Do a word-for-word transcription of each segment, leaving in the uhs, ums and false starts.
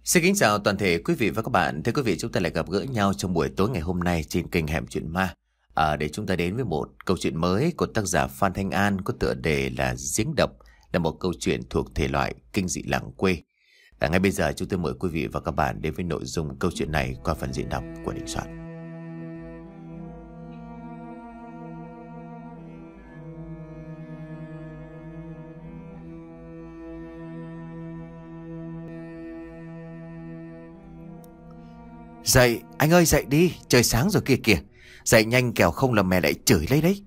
Xin kính chào toàn thể quý vị và các bạn. Thưa quý vị, chúng ta lại gặp gỡ nhau trong buổi tối ngày hôm nay trên kênh Hẻm Chuyện Ma, à, để chúng ta đến với một câu chuyện mới của tác giả Phan Thanh An có tựa đề là Giếng Độc, là một câu chuyện thuộc thể loại kinh dị làng quê. À, ngay bây giờ chúng tôi mời quý vị và các bạn đến với nội dung câu chuyện này qua phần diễn đọc của Đình Soạn. Dậy, anh ơi dậy đi, trời sáng rồi kia kìa. Dậy nhanh kẻo không là mẹ lại chửi lấy đấy.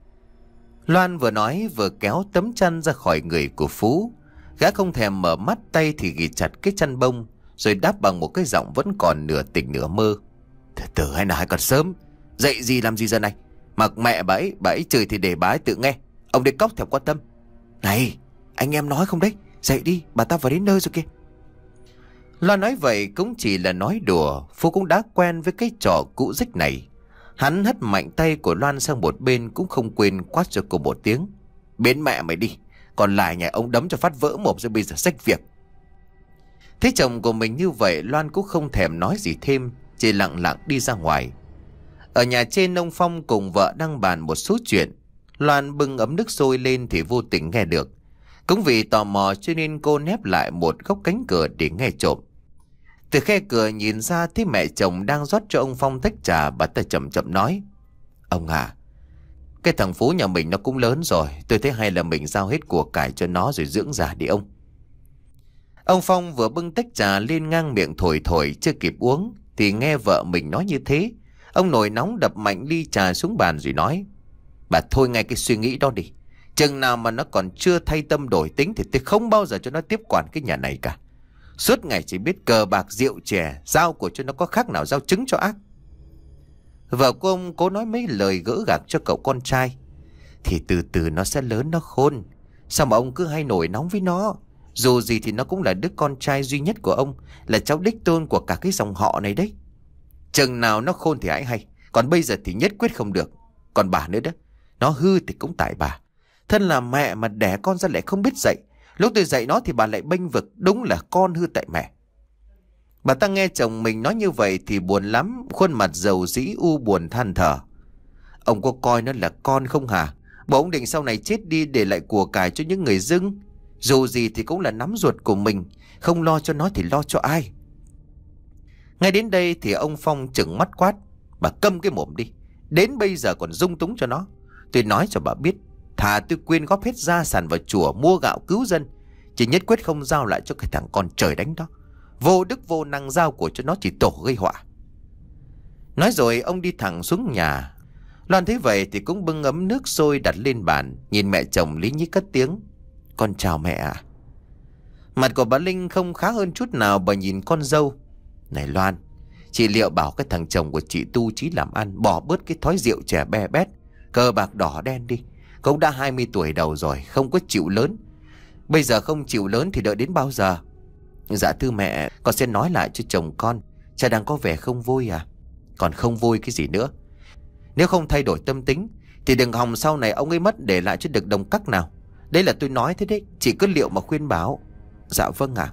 Loan vừa nói vừa kéo tấm chăn ra khỏi người của Phú. Gã không thèm mở mắt, tay thì ghì chặt cái chăn bông, rồi đáp bằng một cái giọng vẫn còn nửa tỉnh nửa mơ. Từ từ, hay là hay còn sớm. Dậy gì làm gì giờ này? Mặc mẹ bà ấy, bà ấy chửi thì để bà ấy tự nghe. Ông đi cóc thèm quan tâm. Này, anh em nói không đấy? Dậy đi, bà ta vào đến nơi rồi kìa. Loan nói vậy cũng chỉ là nói đùa. Phú cũng đã quen với cái trò cũ rích này. Hắn hất mạnh tay của Loan sang một bên, cũng không quên quát cho cô một tiếng. Biến mẹ mày đi, còn lại nhà ông đấm cho phát vỡ mồm rồi bây giờ xách việc. Thấy chồng của mình như vậy, Loan cũng không thèm nói gì thêm, chỉ lặng lặng đi ra ngoài. Ở nhà trên, ông Phong cùng vợ đang bàn một số chuyện. Loan bưng ấm nước sôi lên thì vô tình nghe được. Cũng vì tò mò cho nên cô nép lại một góc cánh cửa để nghe trộm. Từ khe cửa nhìn ra thấy mẹ chồng đang rót cho ông Phong tách trà. Bà ta chậm chậm nói: Ông à, cái thằng Phú nhà mình nó cũng lớn rồi, tôi thấy hay là mình giao hết của cải cho nó rồi dưỡng già đi ông. Ông Phong vừa bưng tách trà lên ngang miệng thổi thổi, chưa kịp uống thì nghe vợ mình nói như thế. Ông nổi nóng đập mạnh ly trà xuống bàn rồi nói: Bà thôi ngay cái suy nghĩ đó đi. Chừng nào mà nó còn chưa thay tâm đổi tính thì tôi không bao giờ cho nó tiếp quản cái nhà này cả. Suốt ngày chỉ biết cờ bạc rượu chè, giao của cho nó có khác nào giao trứng cho ác. Vợ của ông cố nói mấy lời gỡ gạc cho cậu con trai. Thì từ từ nó sẽ lớn, nó khôn. Sao mà ông cứ hay nổi nóng với nó? Dù gì thì nó cũng là đứa con trai duy nhất của ông, là cháu đích tôn của cả cái dòng họ này đấy. Chừng nào nó khôn thì hãy hay, còn bây giờ thì nhất quyết không được. Còn bà nữa đó, nó hư thì cũng tại bà. Thân là mẹ mà đẻ con ra lại không biết dạy. Lúc tôi dạy nó thì bà lại bênh vực. Đúng là con hư tại mẹ. Bà ta nghe chồng mình nói như vậy thì buồn lắm, khuôn mặt dầu dĩ u buồn than thở. Ông có coi nó là con không hả? Bộ ông định sau này chết đi để lại của cải cho những người dưng. Dù gì thì cũng là nắm ruột của mình, không lo cho nó thì lo cho ai? Ngay đến đây thì ông Phong trừng mắt quát: Bà câm cái mồm đi. Đến bây giờ còn dung túng cho nó. Tôi nói cho bà biết, thà tôi quyên góp hết gia sản vào chùa mua gạo cứu dân, chỉ nhất quyết không giao lại cho cái thằng con trời đánh đó. Vô đức vô năng giao của cho nó chỉ tổ gây họa. Nói rồi ông đi thẳng xuống nhà. Loan thấy vậy thì cũng bưng ấm nước sôi đặt lên bàn, nhìn mẹ chồng lý nhí cất tiếng: Con chào mẹ ạ. Mặt của bà Linh không khá hơn chút nào. Bà nhìn con dâu: Này Loan, chị liệu bảo cái thằng chồng của chị tu chí làm ăn, bỏ bớt cái thói rượu chè be bét, cờ bạc đỏ đen đi. Cũng đã hai mươi tuổi đầu rồi, không có chịu lớn. Bây giờ không chịu lớn thì đợi đến bao giờ? Dạ thưa mẹ, con sẽ nói lại cho chồng con. Cha đang có vẻ không vui à? Còn không vui cái gì nữa? Nếu không thay đổi tâm tính thì đừng hòng sau này ông ấy mất để lại cho được đồng cắc nào. Đấy là tôi nói thế đấy, chị cứ liệu mà khuyên bảo. Dạ vâng ạ.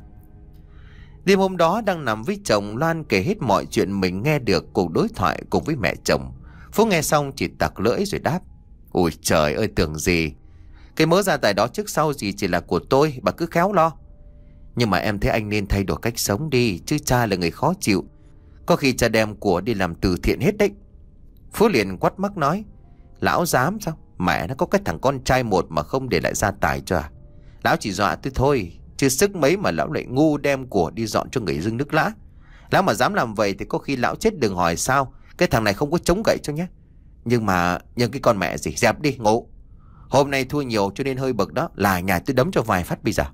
Đêm hôm đó đang nằm với chồng, Loan kể hết mọi chuyện mình nghe được cuộc đối thoại cùng với mẹ chồng. Phú nghe xong chỉ tặc lưỡi rồi đáp: Ôi trời ơi, tưởng gì. Cái mớ gia tài đó trước sau gì chỉ là của tôi, bà cứ khéo lo. Nhưng mà em thấy anh nên thay đổi cách sống đi, chứ cha là người khó chịu. Có khi cha đem của đi làm từ thiện hết đấy. Phú liền quắt mắt nói: Lão dám sao? Mẹ nó có cái thằng con trai một mà không để lại gia tài cho à? Lão chỉ dọa tôi thôi, chứ sức mấy mà lão lại ngu đem của đi dọn cho người dưng nước lã. Lão mà dám làm vậy thì có khi lão chết đừng hỏi sao. Cái thằng này không có chống gậy cho nhé. Nhưng mà, nhưng cái con mẹ gì, dẹp đi, ngủ. Hôm nay thua nhiều cho nên hơi bực đó, là nhà tôi đấm cho vài phát bây giờ.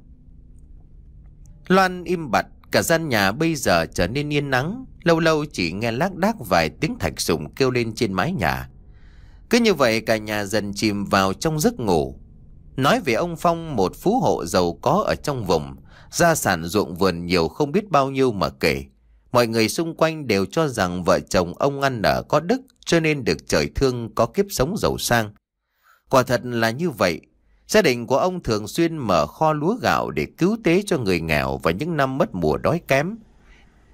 Loan im bặt, cả gian nhà bây giờ trở nên yên nắng. Lâu lâu chỉ nghe lác đác vài tiếng thạch sủng kêu lên trên mái nhà. Cứ như vậy cả nhà dần chìm vào trong giấc ngủ. Nói về ông Phong, một phú hộ giàu có ở trong vùng, gia sản ruộng vườn nhiều không biết bao nhiêu mà kể. Mọi người xung quanh đều cho rằng vợ chồng ông ăn ở có đức, cho nên được trời thương có kiếp sống giàu sang. Quả thật là như vậy. Gia đình của ông thường xuyên mở kho lúa gạo để cứu tế cho người nghèo vào những năm mất mùa đói kém.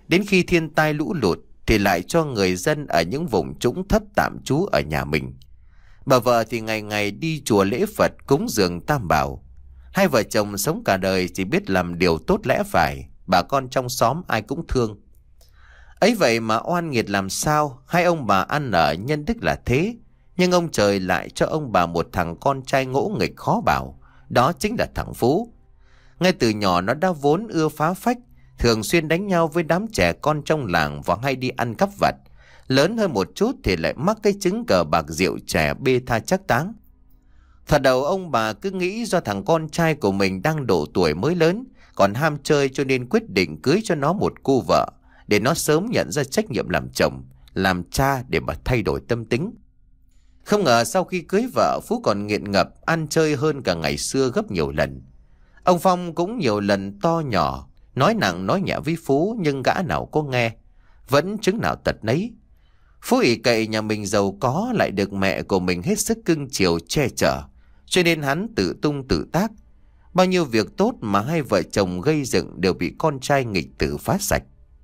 Đến khi thiên tai lũ lụt thì lại cho người dân ở những vùng trũng thấp tạm trú ở nhà mình. Bà vợ thì ngày ngày đi chùa lễ Phật cúng dường tam bảo. Hai vợ chồng sống cả đời chỉ biết làm điều tốt lẽ phải, bà con trong xóm ai cũng thương. Ấy vậy mà oan nghiệt làm sao, hai ông bà ăn ở nhân đức là thế, nhưng ông trời lại cho ông bà một thằng con trai ngỗ nghịch khó bảo, đó chính là thằng Phú. Ngay từ nhỏ nó đã vốn ưa phá phách, thường xuyên đánh nhau với đám trẻ con trong làng và hay đi ăn cắp vặt. Lớn hơn một chút thì lại mắc cái chứng cờ bạc rượu chè bê tha chắc táng. Thoạt đầu ông bà cứ nghĩ do thằng con trai của mình đang độ tuổi mới lớn, còn ham chơi cho nên quyết định cưới cho nó một cô vợ, để nó sớm nhận ra trách nhiệm làm chồng, làm cha để mà thay đổi tâm tính. Không ngờ sau khi cưới vợ, Phú còn nghiện ngập, ăn chơi hơn cả ngày xưa gấp nhiều lần. Ông Phong cũng nhiều lần to nhỏ, nói nặng nói nhẹ với Phú, nhưng gã nào có nghe, vẫn chứng nào tật nấy. Phú ỷ cậy nhà mình giàu có, lại được mẹ của mình hết sức cưng chiều che chở, cho nên hắn tự tung tự tác. Bao nhiêu việc tốt mà hai vợ chồng gây dựng đều bị con trai nghịch tử phá sạch.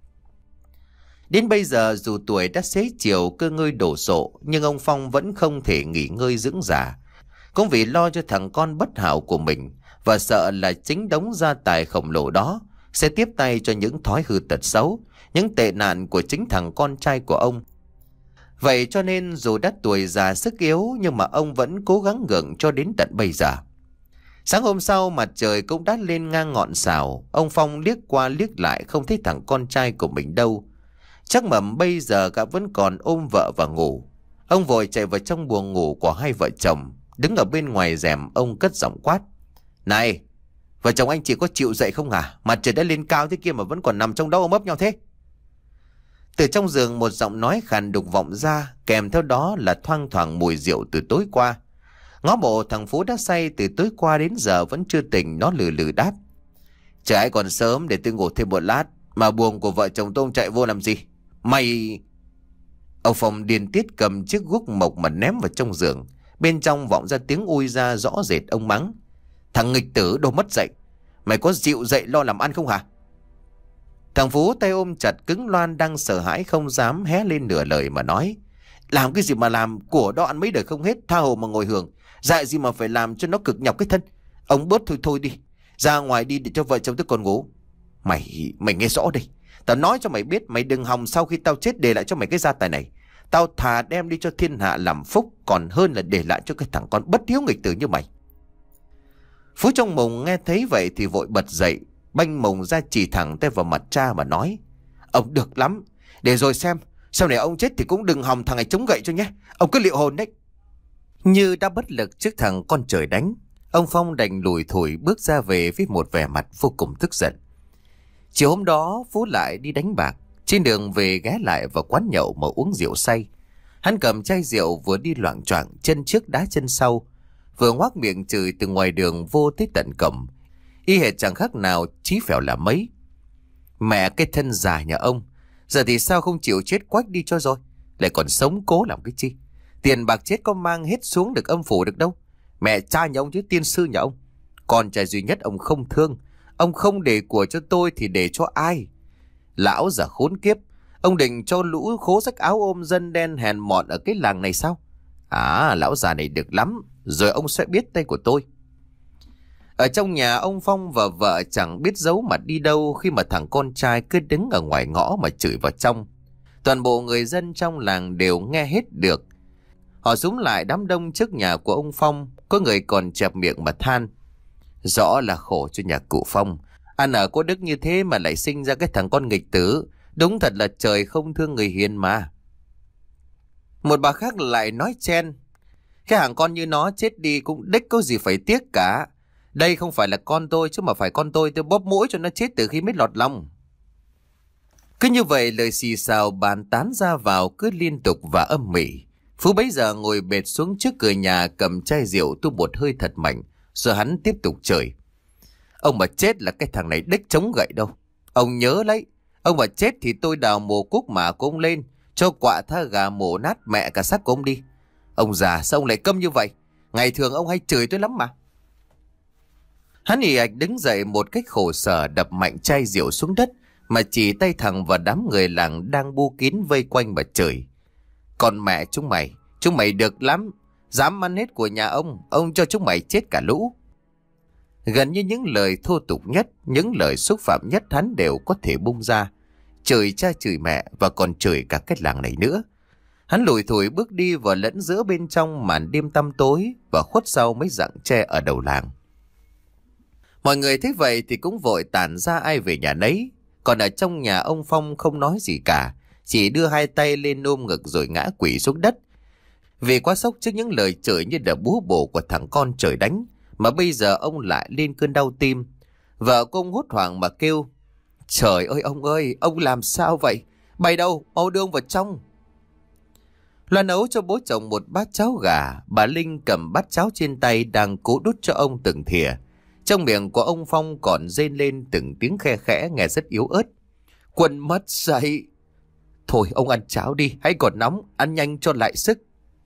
Đến bây giờ dù tuổi đã xế chiều cơ ngơi đổ sộ, nhưng ông Phong vẫn không thể nghỉ ngơi dưỡng già, cũng vì lo cho thằng con bất hảo của mình, và sợ là chính đống gia tài khổng lồ đó sẽ tiếp tay cho những thói hư tật xấu, những tệ nạn của chính thằng con trai của ông. Vậy cho nên dù đã tuổi già sức yếu, nhưng mà ông vẫn cố gắng gượng cho đến tận bây giờ. Sáng hôm sau mặt trời cũng đã lên ngang ngọn sào, ông Phong liếc qua liếc lại không thấy thằng con trai của mình đâu. Chắc mẩm bây giờ gã vẫn còn ôm vợ và ngủ. Ông vội chạy vào trong buồng ngủ của hai vợ chồng, đứng ở bên ngoài rèm ông cất giọng quát: "Này, vợ chồng anh chị có chịu dậy không à? Mặt trời đã lên cao thế kia mà vẫn còn nằm trong đó ôm ấp nhau thế." Từ trong giường một giọng nói khàn đục vọng ra, kèm theo đó là thoang thoảng mùi rượu từ tối qua. Ngó bộ thằng Phú đã say từ tối qua đến giờ vẫn chưa tỉnh, nó lừ lừ đáp: "Trời ấy còn sớm, để tôi ngủ thêm một lát. Mà buồng của vợ chồng tôi chạy vô làm gì? Mày..." Ông Phong điên tiết cầm chiếc guốc mộc mà ném vào trong giường. Bên trong vọng ra tiếng ui ra rõ rệt. Ông mắng: "Thằng nghịch tử đồ mất dậy, mày có dịu dậy lo làm ăn không hả?" Thằng Phú tay ôm chặt cứng Loan đang sợ hãi không dám hé lên nửa lời mà nói: "Làm cái gì mà làm, của đó ăn mấy đời không hết, tha hồ mà ngồi hưởng. Dại gì mà phải làm cho nó cực nhọc cái thân. Ông bớt thôi thôi đi, ra ngoài đi để cho vợ chồng tôi còn ngủ." Mày, mày nghe rõ đây. Tao nói cho mày biết, mày đừng hòng sau khi tao chết để lại cho mày cái gia tài này. Tao thà đem đi cho thiên hạ làm phúc, còn hơn là để lại cho cái thằng con bất hiếu nghịch tử như mày. Phú trong mùng nghe thấy vậy thì vội bật dậy, banh mùng ra chỉ thẳng tay vào mặt cha mà nói: "Ông được lắm, để rồi xem, sau này ông chết thì cũng đừng hòng thằng này chống gậy cho nhé. Ông cứ liệu hồn đấy." Như đã bất lực trước thằng con trời đánh, ông Phong đành lùi thủi bước ra về với một vẻ mặt vô cùng tức giận. Chiều hôm đó Phú lại đi đánh bạc. Trên đường về ghé lại vào quán nhậu mà uống rượu say. Hắn cầm chai rượu vừa đi loạng choạng, chân trước đá chân sau, vừa ngoác miệng chửi từ ngoài đường vô tới tận cổng, y hệt chẳng khác nào chí phèo là mấy. Mẹ cái thân già nhà ông, giờ thì sao không chịu chết quách đi cho rồi, lại còn sống cố làm cái chi? Tiền bạc chết có mang hết xuống được âm phủ được đâu. Mẹ cha nhà ông chứ tiên sư nhà ông. Con trai duy nhất ông không thương. Ông không để của cho tôi thì để cho ai? Lão già khốn kiếp, ông định cho lũ khố rách áo ôm dân đen hèn mọn ở cái làng này sao? À, lão già này được lắm, rồi ông sẽ biết tay của tôi." Ở trong nhà, ông Phong và vợ chẳng biết giấu mặt đi đâu khi mà thằng con trai cứ đứng ở ngoài ngõ mà chửi vào trong. Toàn bộ người dân trong làng đều nghe hết được. Họ xúm lại đám đông trước nhà của ông Phong, có người còn chẹp miệng mà than: "Rõ là khổ cho nhà cụ Phong, ăn ở có đức như thế mà lại sinh ra cái thằng con nghịch tử, đúng thật là trời không thương người hiền mà." Một bà khác lại nói chen: "Cái hàng con như nó chết đi cũng đích có gì phải tiếc cả. Đây không phải là con tôi, chứ mà phải con tôi tôi bóp mũi cho nó chết từ khi mới lọt lòng." Cứ như vậy lời xì xào bàn tán ra vào cứ liên tục và âm mỉ. Phú bấy giờ ngồi bệt xuống trước cửa nhà, cầm chai rượu tu một hơi thật mạnh, rồi hắn tiếp tục chửi: "Ông mà chết là cái thằng này đích chống gậy đâu. Ông nhớ lấy, ông mà chết thì tôi đào mồ cúc mả của ông lên, cho quạ tha gà mổ nát mẹ cả xác của ông đi. Ông già sao ông lại câm như vậy? Ngày thường ông hay chửi tôi lắm mà." Hắn ì ạch đứng dậy một cách khổ sở, đập mạnh chai rượu xuống đất mà chỉ tay thẳng vào đám người làng đang bu kín vây quanh mà chửi. Còn mẹ chúng mày, chúng mày được lắm, dám ăn hết của nhà ông, ông cho chúng mày chết cả lũ. Gần như những lời thô tục nhất, những lời xúc phạm nhất hắn đều có thể bung ra. Chửi cha chửi mẹ và còn chửi cả cái làng này nữa. Hắn lủi thủi bước đi vào lẫn giữa bên trong màn đêm tăm tối và khuất sau mấy rặng tre ở đầu làng. Mọi người thấy vậy thì cũng vội tản ra ai về nhà nấy. Còn ở trong nhà ông Phong không nói gì cả, chỉ đưa hai tay lên ôm ngực rồi ngã quỵ xuống đất. Vì quá sốc trước những lời chửi như là búa bổ của thằng con trời đánh, mà bây giờ ông lại lên cơn đau tim. Vợ của ông hốt hoảng mà kêu: Trời ơi ông ơi, ông làm sao vậy? Bày đâu, mau đưa ông vào trong. Loan nấu cho bố chồng một bát cháo gà. Bà Linh cầm bát cháo trên tay đang cố đút cho ông từng thìa. Trong miệng của ông Phong còn rên lên từng tiếng khe khẽ nghe rất yếu ớt. Quân mất dậy. Thôi ông ăn cháo đi, hãy còn nóng, ăn nhanh cho lại sức.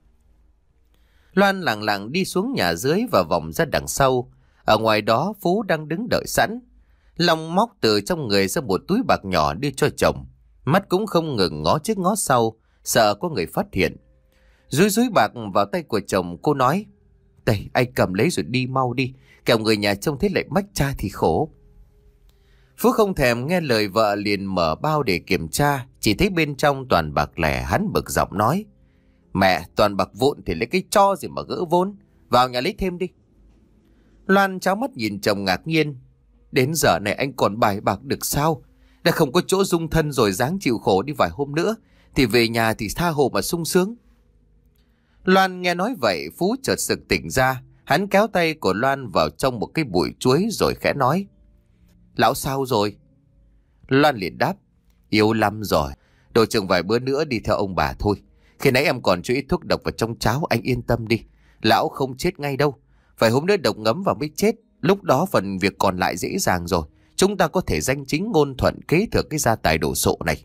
Loan lặng lặng đi xuống nhà dưới và vòng ra đằng sau. Ở ngoài đó Phú đang đứng đợi sẵn. Long móc từ trong người ra một túi bạc nhỏ đưa cho chồng. Mắt cũng không ngừng ngó trước ngó sau, sợ có người phát hiện. Rúi rúi bạc vào tay của chồng, cô nói: Đây, anh cầm lấy rồi đi mau đi, kẻo người nhà trông thấy lại mách cha thì khổ. Phú không thèm nghe lời vợ, liền mở bao để kiểm tra. Chỉ thấy bên trong toàn bạc lẻ. Hắn bực giọng nói: Mẹ, toàn bạc vụn thì lấy cái cho gì mà gỡ vốn, vào nhà lấy thêm đi. Loan tráo mắt nhìn chồng ngạc nhiên. Đến giờ này anh còn bài bạc được sao? Đã không có chỗ dung thân rồi, dáng chịu khổ đi vài hôm nữa thì về nhà thì tha hồ mà sung sướng. Loan nghe nói vậy, Phú chợt sực tỉnh ra. Hắn kéo tay của Loan vào trong một cái bụi chuối rồi khẽ nói: Lão sao rồi? Loan liền đáp: Yếu lắm rồi, đồ chừng vài bữa nữa đi theo ông bà thôi. Khi nãy em còn cho ít thuốc độc vào trong cháo, anh yên tâm đi, lão không chết ngay đâu. Vài hôm nữa độc ngấm vào mới chết, lúc đó phần việc còn lại dễ dàng rồi. Chúng ta có thể danh chính ngôn thuận kế thừa cái gia tài đồ sộ này.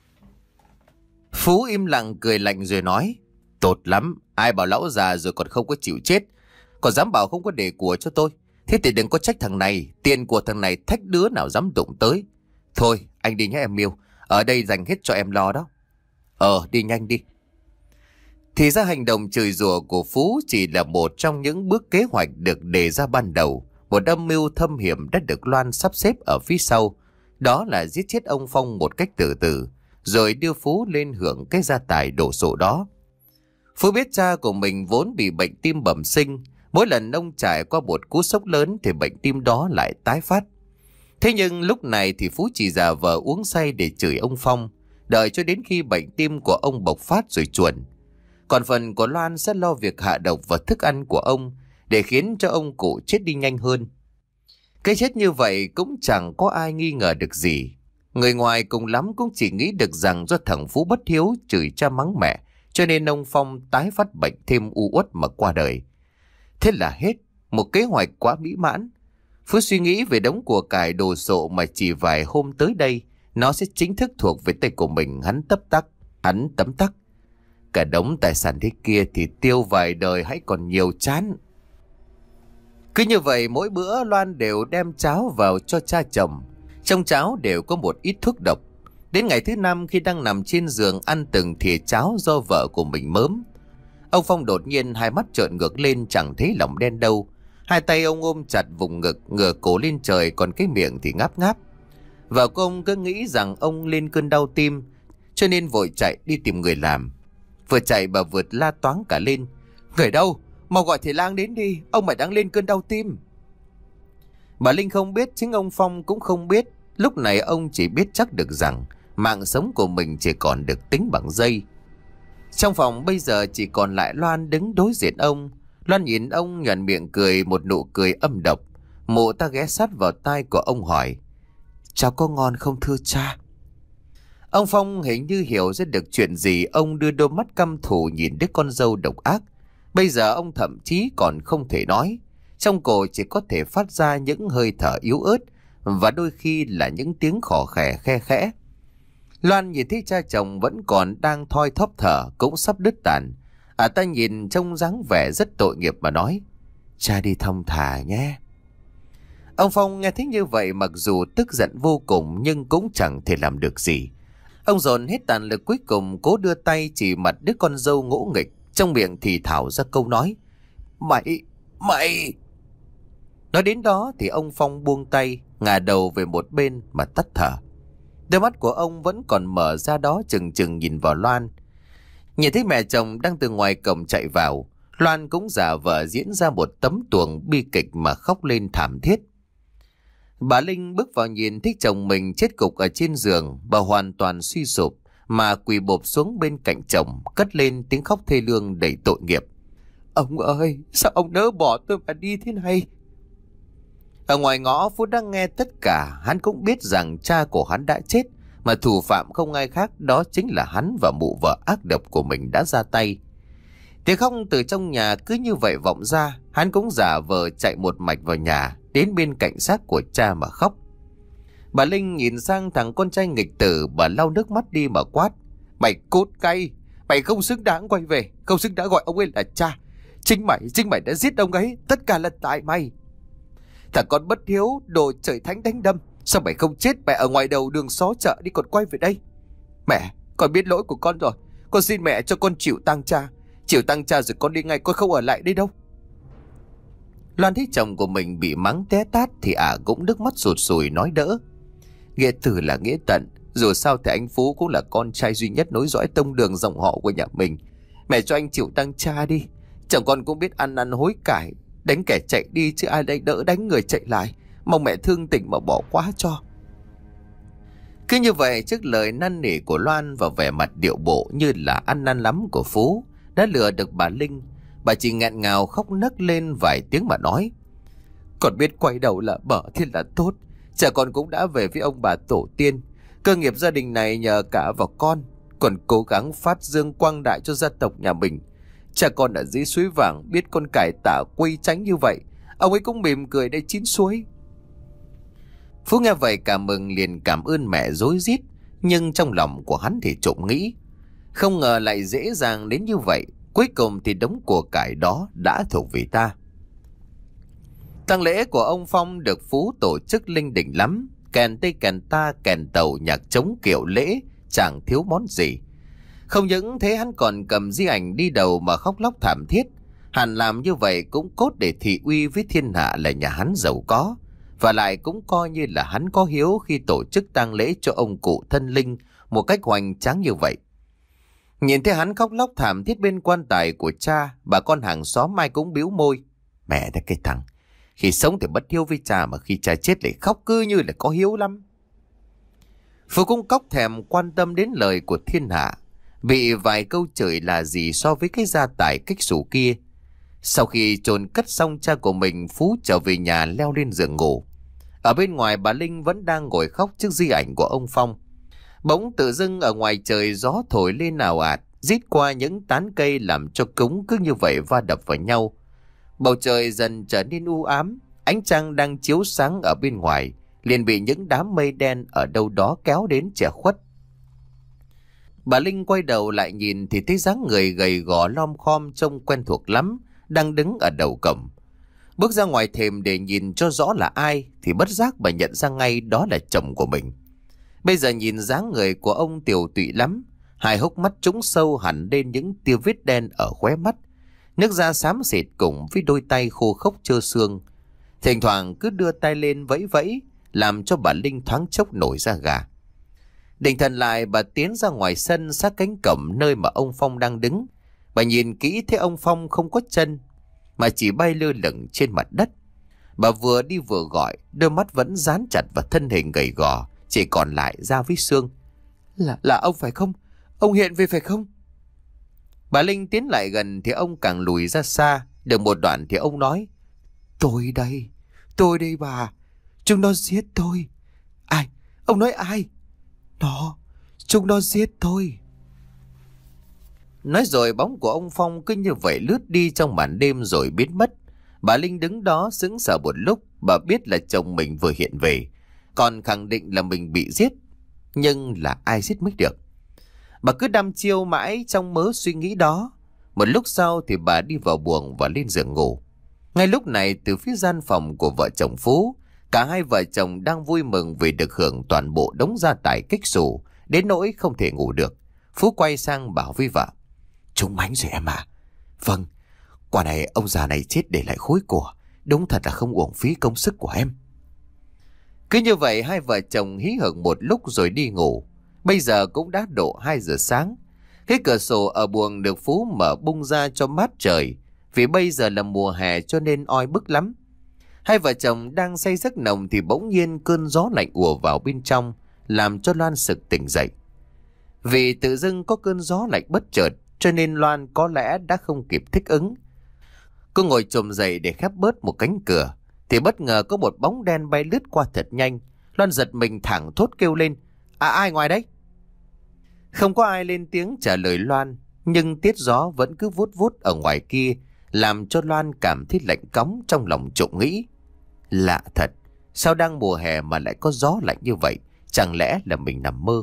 Phú im lặng cười lạnh rồi nói: Tốt lắm, ai bảo lão già rồi còn không có chịu chết, còn dám bảo không có để của cho tôi. Thế thì đừng có trách thằng này, tiền của thằng này thách đứa nào dám đụng tới. Thôi anh đi nhé em Miêu, ở đây dành hết cho em lo đó. Ờ đi nhanh đi. Thì ra hành động chửi rủa của Phú chỉ là một trong những bước kế hoạch được đề ra ban đầu. Một âm mưu thâm hiểm đã được Loan sắp xếp ở phía sau. Đó là giết chết ông Phong một cách từ từ, rồi đưa Phú lên hưởng cái gia tài đổ sộ đó. Phú biết cha của mình vốn bị bệnh tim bẩm sinh. Mỗi lần ông trải qua một cú sốc lớn thì bệnh tim đó lại tái phát. Thế nhưng lúc này thì Phú chỉ giả vờ uống say để chửi ông Phong, đợi cho đến khi bệnh tim của ông bộc phát rồi chuồn. Còn phần của Loan sẽ lo việc hạ độc vào thức ăn của ông để khiến cho ông cụ chết đi nhanh hơn. Cái chết như vậy cũng chẳng có ai nghi ngờ được gì. Người ngoài cùng lắm cũng chỉ nghĩ được rằng do thằng Phú bất hiếu chửi cha mắng mẹ, cho nên ông Phong tái phát bệnh thêm u uất mà qua đời. Thế là hết, một kế hoạch quá mỹ mãn. Phú suy nghĩ về đống của cải đồ sộ mà chỉ vài hôm tới đây nó sẽ chính thức thuộc về tay của mình. Hắn tấp tắc, hắn tấm tắc. Cả đống tài sản thế kia thì tiêu vài đời hãy còn nhiều chán. Cứ như vậy mỗi bữa Loan đều đem cháo vào cho cha chồng. Trong cháo đều có một ít thuốc độc. Đến ngày thứ năm khi đang nằm trên giường ăn từng thìa cháo do vợ của mình mớm, ông Phong đột nhiên hai mắt trợn ngược lên, chẳng thấy lòng đen đâu. Hai tay ông ôm chặt vùng ngực, ngửa cổ lên trời, còn cái miệng thì ngáp ngáp. Vợ của ông cứ nghĩ rằng ông lên cơn đau tim, cho nên vội chạy đi tìm người làm. Vừa chạy bà vừa la toáng cả lên: Người đâu? Mau gọi thầy lang đến đi, ông mày đang lên cơn đau tim. Bà Linh không biết, chính ông Phong cũng không biết. Lúc này ông chỉ biết chắc được rằng mạng sống của mình chỉ còn được tính bằng giây. Trong phòng bây giờ chỉ còn lại Loan đứng đối diện ông. Loan nhìn ông nhoẻn miệng cười một nụ cười âm độc. Mụ ta ghé sát vào tai của ông hỏi: Cháu có ngon không thưa cha? Ông Phong hình như hiểu ra được chuyện gì. Ông đưa đôi mắt căm thù nhìn đứa con dâu độc ác. Bây giờ ông thậm chí còn không thể nói. Trong cổ chỉ có thể phát ra những hơi thở yếu ớt, và đôi khi là những tiếng khò khè khe khẽ. Loan nhìn thấy cha chồng vẫn còn đang thoi thóp thở, cũng sắp đứt tàn. À ta nhìn trông dáng vẻ rất tội nghiệp mà nói: Cha đi thong thả nhé. Ông Phong nghe thấy như vậy mặc dù tức giận vô cùng nhưng cũng chẳng thể làm được gì. Ông dồn hết tàn lực cuối cùng cố đưa tay chỉ mặt đứa con dâu ngỗ nghịch, trong miệng thì thào ra câu nói: Mày, mày... Nói đến đó thì ông Phong buông tay, ngả đầu về một bên mà tắt thở. Đôi mắt của ông vẫn còn mở ra đó chừng chừng nhìn vào Loan. Nhìn thấy mẹ chồng đang từ ngoài cổng chạy vào, Loan cũng giả vờ diễn ra một tấm tuồng bi kịch mà khóc lên thảm thiết. Bà Linh bước vào nhìn thấy chồng mình chết gục ở trên giường, bà hoàn toàn suy sụp mà quỳ bộp xuống bên cạnh chồng, cất lên tiếng khóc thê lương đầy tội nghiệp. Ông ơi, sao ông nỡ bỏ tôi mà đi thế này? Ở ngoài ngõ, Phú đang nghe tất cả. Hắn cũng biết rằng cha của hắn đã chết, mà thủ phạm không ai khác, đó chính là hắn và mụ vợ ác độc của mình đã ra tay. Tiếng khóc từ trong nhà cứ như vậy vọng ra. Hắn cũng giả vờ chạy một mạch vào nhà, đến bên cạnh xác của cha mà khóc. Bà Linh nhìn sang thằng con trai nghịch tử, bà lau nước mắt đi mà quát: Mày cút cay, mày không xứng đáng quay về, không xứng đáng gọi ông ấy là cha. Chính mày, chính mày đã giết ông ấy, tất cả là tại mày. Thằng con bất hiếu, đồ trời thánh đánh đâm, sao mày không chết mẹ ở ngoài đầu đường xó chợ đi còn quay về đây? Mẹ, con biết lỗi của con rồi, con xin mẹ cho con chịu tang cha. Chịu tang cha rồi con đi ngay, con không ở lại đây đâu. Loan thấy chồng của mình bị mắng té tát thì ả cũng nước mắt sụt sùi nói đỡ: Nghĩa tử là nghĩa tận, dù sao thì anh Phú cũng là con trai duy nhất nối dõi tông đường dòng họ của nhà mình. Mẹ cho anh chịu tang cha đi. Chồng con cũng biết ăn năn hối cải, đánh kẻ chạy đi chứ ai đây đỡ đánh người chạy lại. Mong mẹ thương tình mà bỏ qua cho. Cứ như vậy, trước lời năn nỉ của Loan và vẻ mặt điệu bộ như là ăn năn lắm của Phú đã lừa được bà Linh. Bà chỉ nghẹn ngào khóc nấc lên vài tiếng mà nói: Con biết quay đầu là bở thì là tốt. Cha con cũng đã về với ông bà tổ tiên. Cơ nghiệp gia đình này nhờ cả vào con. Còn cố gắng phát dương quang đại cho gia tộc nhà mình. Cha con ở dưới suối vàng biết con cải tà quy tránh như vậy, ông ấy cũng mỉm cười để chín suối. Phú nghe vậy cảm mừng liền cảm ơn mẹ rối rít, nhưng trong lòng của hắn thì trộm nghĩ: Không ngờ lại dễ dàng đến như vậy. Cuối cùng thì đống của cải đó đã thuộc về ta. Tang lễ của ông Phong được Phú tổ chức linh đình lắm. Kèn tây kèn ta, kèn tàu, nhạc trống kiệu lễ, chẳng thiếu món gì. Không những thế, hắn còn cầm di ảnh đi đầu mà khóc lóc thảm thiết. Hắn làm như vậy cũng cốt để thị uy với thiên hạ là nhà hắn giàu có, và lại cũng coi như là hắn có hiếu khi tổ chức tang lễ cho ông cụ thân linh một cách hoành tráng như vậy. Nhìn thấy hắn khóc lóc thảm thiết bên quan tài của cha, bà con hàng xóm ai cũng bĩu môi: Mẹ đã cái thằng, khi sống thì bất hiếu với cha mà khi cha chết lại khóc cứ như là có hiếu lắm. Phú cũng cóc thèm quan tâm đến lời của thiên hạ, bị vài câu chửi là gì so với cái gia tài kích xù kia. Sau khi chôn cất xong cha của mình, Phú trở về nhà leo lên giường ngủ. Ở bên ngoài, bà Linh vẫn đang ngồi khóc trước di ảnh của ông Phong. Bỗng tự dưng ở ngoài trời gió thổi lên ào ạt, rít qua những tán cây làm cho cống cứ như vậy va đập vào nhau. Bầu trời dần trở nên u ám, ánh trăng đang chiếu sáng ở bên ngoài liền bị những đám mây đen ở đâu đó kéo đến che khuất. Bà Linh quay đầu lại nhìn thì thấy dáng người gầy gò lom khom trông quen thuộc lắm đang đứng ở đầu cổng. Bước ra ngoài thềm để nhìn cho rõ là ai thì bất giác bà nhận ra ngay đó là chồng của mình. Bây giờ nhìn dáng người của ông tiều tụy lắm, hai hốc mắt trũng sâu hẳn lên những tia vết đen ở khóe mắt, nước da xám xịt cùng với đôi tay khô khốc trơ xương. Thỉnh thoảng cứ đưa tay lên vẫy vẫy làm cho bà Linh thoáng chốc nổi da gà. Định thần lại, bà tiến ra ngoài sân sát cánh cổng nơi mà ông Phong đang đứng. Bà nhìn kỹ thấy ông Phong không có chân mà chỉ bay lơ lửng trên mặt đất. Bà vừa đi vừa gọi, đôi mắt vẫn dán chặt vào thân hình gầy gò chỉ còn lại da với xương. Là là ông phải không? Ông hiện về phải không? Bà Linh tiến lại gần thì ông càng lùi ra xa. Được một đoạn thì ông nói: Tôi đây, tôi đây bà. Chúng nó giết tôi. Ai? Ông nói ai? Nó, chúng nó giết tôi. Nói rồi bóng của ông Phong cứ như vậy lướt đi trong màn đêm rồi biến mất. Bà Linh đứng đó sững sờ một lúc. Bà biết là chồng mình vừa hiện về, còn khẳng định là mình bị giết. Nhưng là ai giết mới được. Bà cứ đăm chiêu mãi trong mớ suy nghĩ đó. Một lúc sau thì bà đi vào buồng và lên giường ngủ. Ngay lúc này từ phía gian phòng của vợ chồng Phú, Cả hai vợ chồng đang vui mừng vì được hưởng toàn bộ đống gia tài kích xù, đến nỗi không thể ngủ được. Phú quay sang bảo với vợ: "Trúng mánh rồi em à." "Vâng, quả này ông già này chết để lại khối của, đúng thật là không uổng phí công sức của em." Cứ như vậy hai vợ chồng hí hửng một lúc rồi đi ngủ. Bây giờ cũng đã độ hai giờ sáng. Cái cửa sổ ở buồng được Phú mở bung ra cho mát trời, vì bây giờ là mùa hè cho nên oi bức lắm. Hai vợ chồng đang say giấc nồng thì bỗng nhiên cơn gió lạnh ùa vào bên trong, làm cho Loan sực tỉnh dậy. Vì tự dưng có cơn gió lạnh bất chợt cho nên Loan có lẽ đã không kịp thích ứng. Cô ngồi chồm dậy để khép bớt một cánh cửa thì bất ngờ có một bóng đen bay lướt qua thật nhanh. Loan giật mình thẳng thốt kêu lên: "À, ai ngoài đấy?" Không có ai lên tiếng trả lời Loan, nhưng tiết gió vẫn cứ vút vút ở ngoài kia, làm cho Loan cảm thấy lạnh cóng trong lòng trộm nghĩ. Lạ thật, sao đang mùa hè mà lại có gió lạnh như vậy? Chẳng lẽ là mình nằm mơ?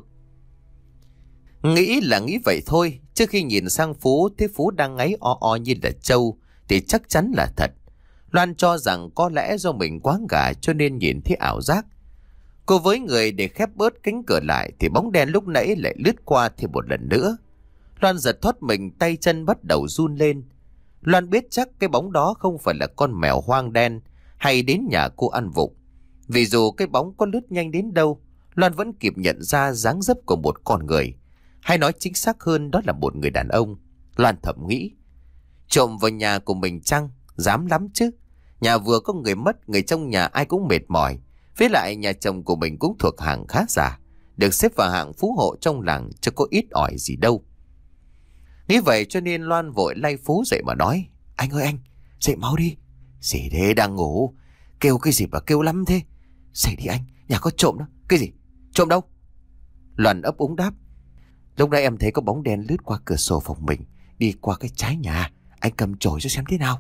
Nghĩ là nghĩ vậy thôi, trước khi nhìn sang Phú thấy Phú đang ngáy o o như là trâu thì chắc chắn là thật. Loan cho rằng có lẽ do mình quá gà cho nên nhìn thấy ảo giác. Cô với người để khép bớt cánh cửa lại thì bóng đen lúc nãy lại lướt qua thêm một lần nữa. Loan giật thoát mình, tay chân bắt đầu run lên. Loan biết chắc cái bóng đó không phải là con mèo hoang đen hay đến nhà cô ăn vụng. Vì dù cái bóng có lướt nhanh đến đâu, Loan vẫn kịp nhận ra dáng dấp của một con người. Hay nói chính xác hơn đó là một người đàn ông. Loan thầm nghĩ, trộm vào nhà của mình chăng? Dám lắm chứ. Nhà vừa có người mất, người trong nhà ai cũng mệt mỏi. Với lại nhà chồng của mình cũng thuộc hàng khá giả, được xếp vào hạng phú hộ trong làng, chứ có ít ỏi gì đâu. Nghĩ vậy cho nên Loan vội lay Phú dậy mà nói: "Anh ơi anh, dậy mau đi." "Gì thế, đang ngủ? Kêu cái gì mà kêu lắm thế? Dậy đi anh, nhà có trộm đó." "Cái gì? Trộm đâu?" Loan ấp úng đáp: "Lúc nãy em thấy có bóng đen lướt qua cửa sổ phòng mình, đi qua cái trái nhà. Anh cầm chổi cho xem thế nào."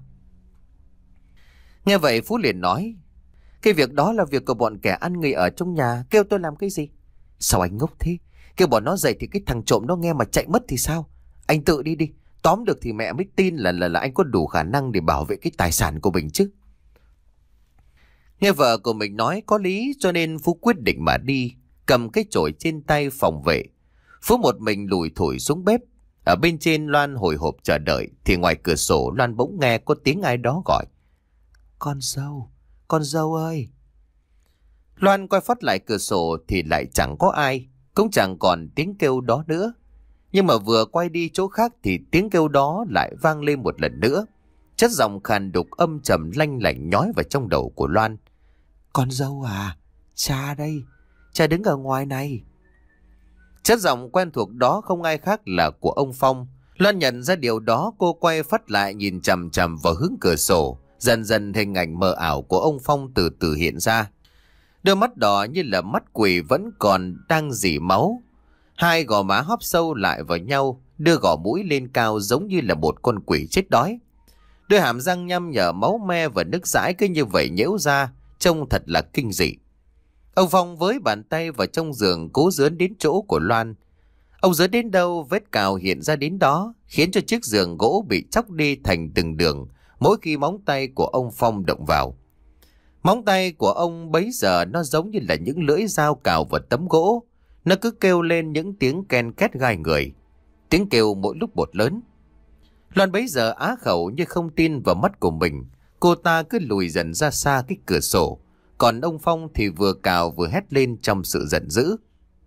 Nghe vậy Phú liền nói: "Cái việc đó là việc của bọn kẻ ăn người ở trong nhà, kêu tôi làm cái gì?" "Sao anh ngốc thế? Kêu bọn nó dậy thì cái thằng trộm nó nghe mà chạy mất thì sao? Anh tự đi đi, tóm được thì mẹ mới tin là là là anh có đủ khả năng để bảo vệ cái tài sản của mình chứ." Nghe vợ của mình nói có lý cho nên Phú quyết định mà đi, cầm cái chổi trên tay phòng vệ. Phú một mình lủi thủi xuống bếp. Ở bên trên Loan hồi hộp chờ đợi thì ngoài cửa sổ Loan bỗng nghe có tiếng ai đó gọi: "Con dâu, con dâu ơi." Loan quay phát lại cửa sổ thì lại chẳng có ai, cũng chẳng còn tiếng kêu đó nữa. Nhưng mà vừa quay đi chỗ khác thì tiếng kêu đó lại vang lên một lần nữa. Chất giọng khàn đục âm trầm lanh lảnh nhói vào trong đầu của Loan: "Con dâu à, cha đây, cha đứng ở ngoài này." Chất giọng quen thuộc đó không ai khác là của ông Phong. Loan nhận ra điều đó, cô quay phát lại nhìn chằm chằm vào hướng cửa sổ. Dần dần hình ảnh mờ ảo của ông Phong từ từ hiện ra. Đôi mắt đỏ như là mắt quỷ vẫn còn đang rỉ máu. Hai gò má hóp sâu lại vào nhau, đưa gò mũi lên cao giống như là một con quỷ chết đói. Đôi hàm răng nhăm nhở máu me và nước dãi cứ như vậy nhễu ra, trông thật là kinh dị. Ông Phong với bàn tay vào trong giường cố dướn đến chỗ của Loan. Ông dướn đến đâu vết cào hiện ra đến đó, khiến cho chiếc giường gỗ bị chóc đi thành từng đường mỗi khi móng tay của ông Phong động vào. Móng tay của ông bấy giờ nó giống như là những lưỡi dao cào vào tấm gỗ. Nó cứ kêu lên những tiếng ken két gai người, tiếng kêu mỗi lúc một lớn. Loan bấy giờ á khẩu như không tin vào mắt của mình. Cô ta cứ lùi dần ra xa cái cửa sổ. Còn ông Phong thì vừa cào vừa hét lên trong sự giận dữ: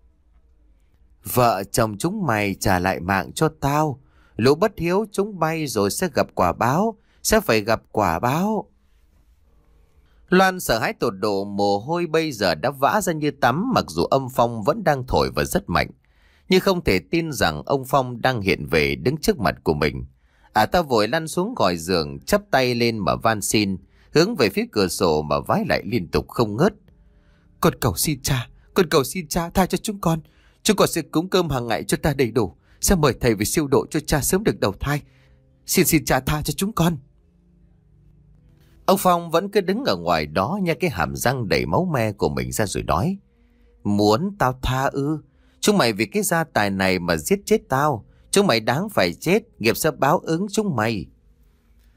"Vợ chồng chúng mày trả lại mạng cho tao. Lũ bất hiếu chúng bay rồi sẽ gặp quả báo, sẽ phải gặp quả báo." Loan sợ hãi tột độ, mồ hôi bây giờ đã vã ra như tắm, mặc dù âm phong vẫn đang thổi và rất mạnh. Nhưng không thể tin rằng ông Phong đang hiện về đứng trước mặt của mình. À ta vội lăn xuống gòi giường, chắp tay lên mà van xin, hướng về phía cửa sổ mà vái lại liên tục không ngớt: "Con cầu xin cha, con cầu xin cha tha cho chúng con. Chúng con sẽ cúng cơm hàng ngày cho ta đầy đủ, sẽ mời thầy về siêu độ cho cha sớm được đầu thai. Xin xin cha tha cho chúng con." Ông Phong vẫn cứ đứng ở ngoài đó nha cái hàm răng đầy máu me của mình ra rồi nói: "Muốn tao tha ư? Chúng mày vì cái gia tài này mà giết chết tao. Chúng mày đáng phải chết, nghiệp sẽ báo ứng chúng mày."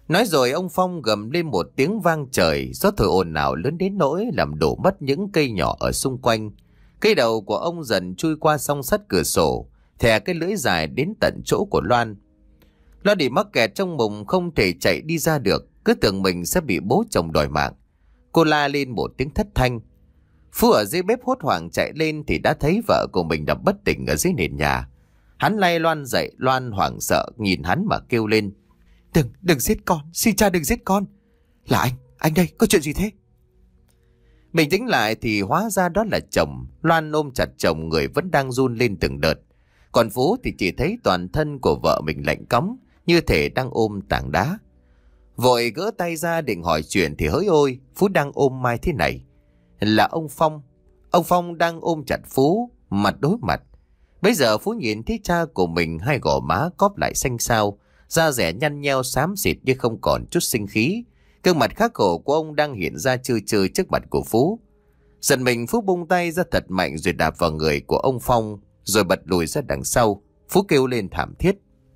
Nói rồi ông Phong gầm lên một tiếng vang trời, gió thổi ồn ào lớn đến nỗi làm đổ mất những cây nhỏ ở xung quanh. Cây đầu của ông dần chui qua song sắt cửa sổ, thè cái lưỡi dài đến tận chỗ của Loan. Loan bị mắc kẹt trong mùng không thể chạy đi ra được, cứ tưởng mình sẽ bị bố chồng đòi mạng. Cô la lên một tiếng thất thanh. Phú ở dưới bếp hốt hoảng chạy lên thì đã thấy vợ của mình nằm bất tỉnh ở dưới nền nhà. Hắn lay Loan dậy, Loan hoảng sợ nhìn hắn mà kêu lên. Đừng, đừng giết con, xin cha đừng giết con. Là anh, anh đây, có chuyện gì thế? Bình tĩnh lại thì hóa ra đó là chồng. Loan ôm chặt chồng, người vẫn đang run lên từng đợt. Còn Phú thì chỉ thấy toàn thân của vợ mình lạnh cóng, như thể đang ôm tảng đá. Vội gỡ tay ra định hỏi chuyện thì hỡi ôi, Phú đang ôm Mai thế này. Là ông Phong. Ông Phong đang ôm chặt Phú, mặt đối mặt. Bây giờ Phú nhìn thấy cha của mình, hai gò má cóp lại xanh xao, da rẻ nhăn nheo xám xịt như không còn chút sinh khí. Gương mặt khắc khổ của ông đang hiện ra trơ trơ trước mặt của Phú. Giận mình, Phú bung tay ra thật mạnh rồi đạp vào người của ông Phong, rồi bật lùi ra đằng sau. Phú kêu lên thảm thiết.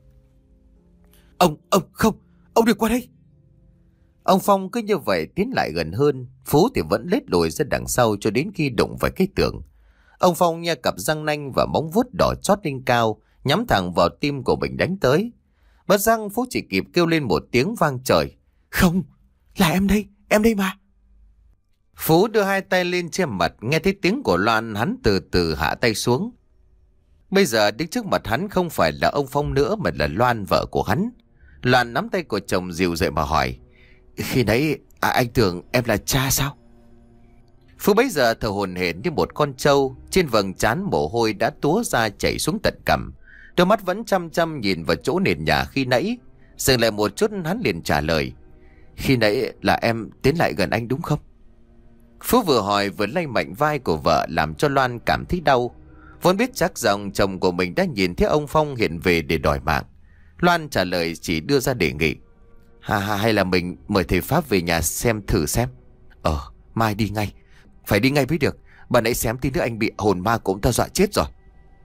Ông, ông, không, ông đừng qua đây. Ông Phong cứ như vậy tiến lại gần hơn. Phú thì vẫn lết lùi ra đằng sau cho đến khi đụng vào cái tường. Ông Phong nha cặp răng nanh và móng vuốt đỏ chót lên cao, nhắm thẳng vào tim của mình đánh tới. Bất giác Phú chỉ kịp kêu lên một tiếng vang trời. Không, là em đây, em đây mà. Phú đưa hai tay lên che mặt, nghe thấy tiếng của Loan, hắn từ từ hạ tay xuống. Bây giờ đứng trước mặt hắn không phải là ông Phong nữa mà là Loan, vợ của hắn. Loan nắm tay của chồng dịu dậy mà hỏi. Khi nãy à, anh tưởng em là cha sao? Phú bấy giờ thở hổn hển như một con trâu, trên vầng trán mồ hôi đã túa ra chảy xuống tận cằm. Đôi mắt vẫn chăm chăm nhìn vào chỗ nền nhà khi nãy. Dừng lại một chút hắn liền trả lời. Khi nãy là em tiến lại gần anh đúng không? Phú vừa hỏi vừa lay mạnh vai của vợ làm cho Loan cảm thấy đau. Vốn biết chắc rằng chồng của mình đã nhìn thấy ông Phong hiện về để đòi mạng. Loan trả lời chỉ đưa ra đề nghị. Hà hà hay là mình mời thầy Pháp về nhà xem thử xem. Ờ, mai đi ngay. Phải đi ngay mới được. Bà nãy xém tí nữa anh bị hồn ma cũng ta dọa chết rồi.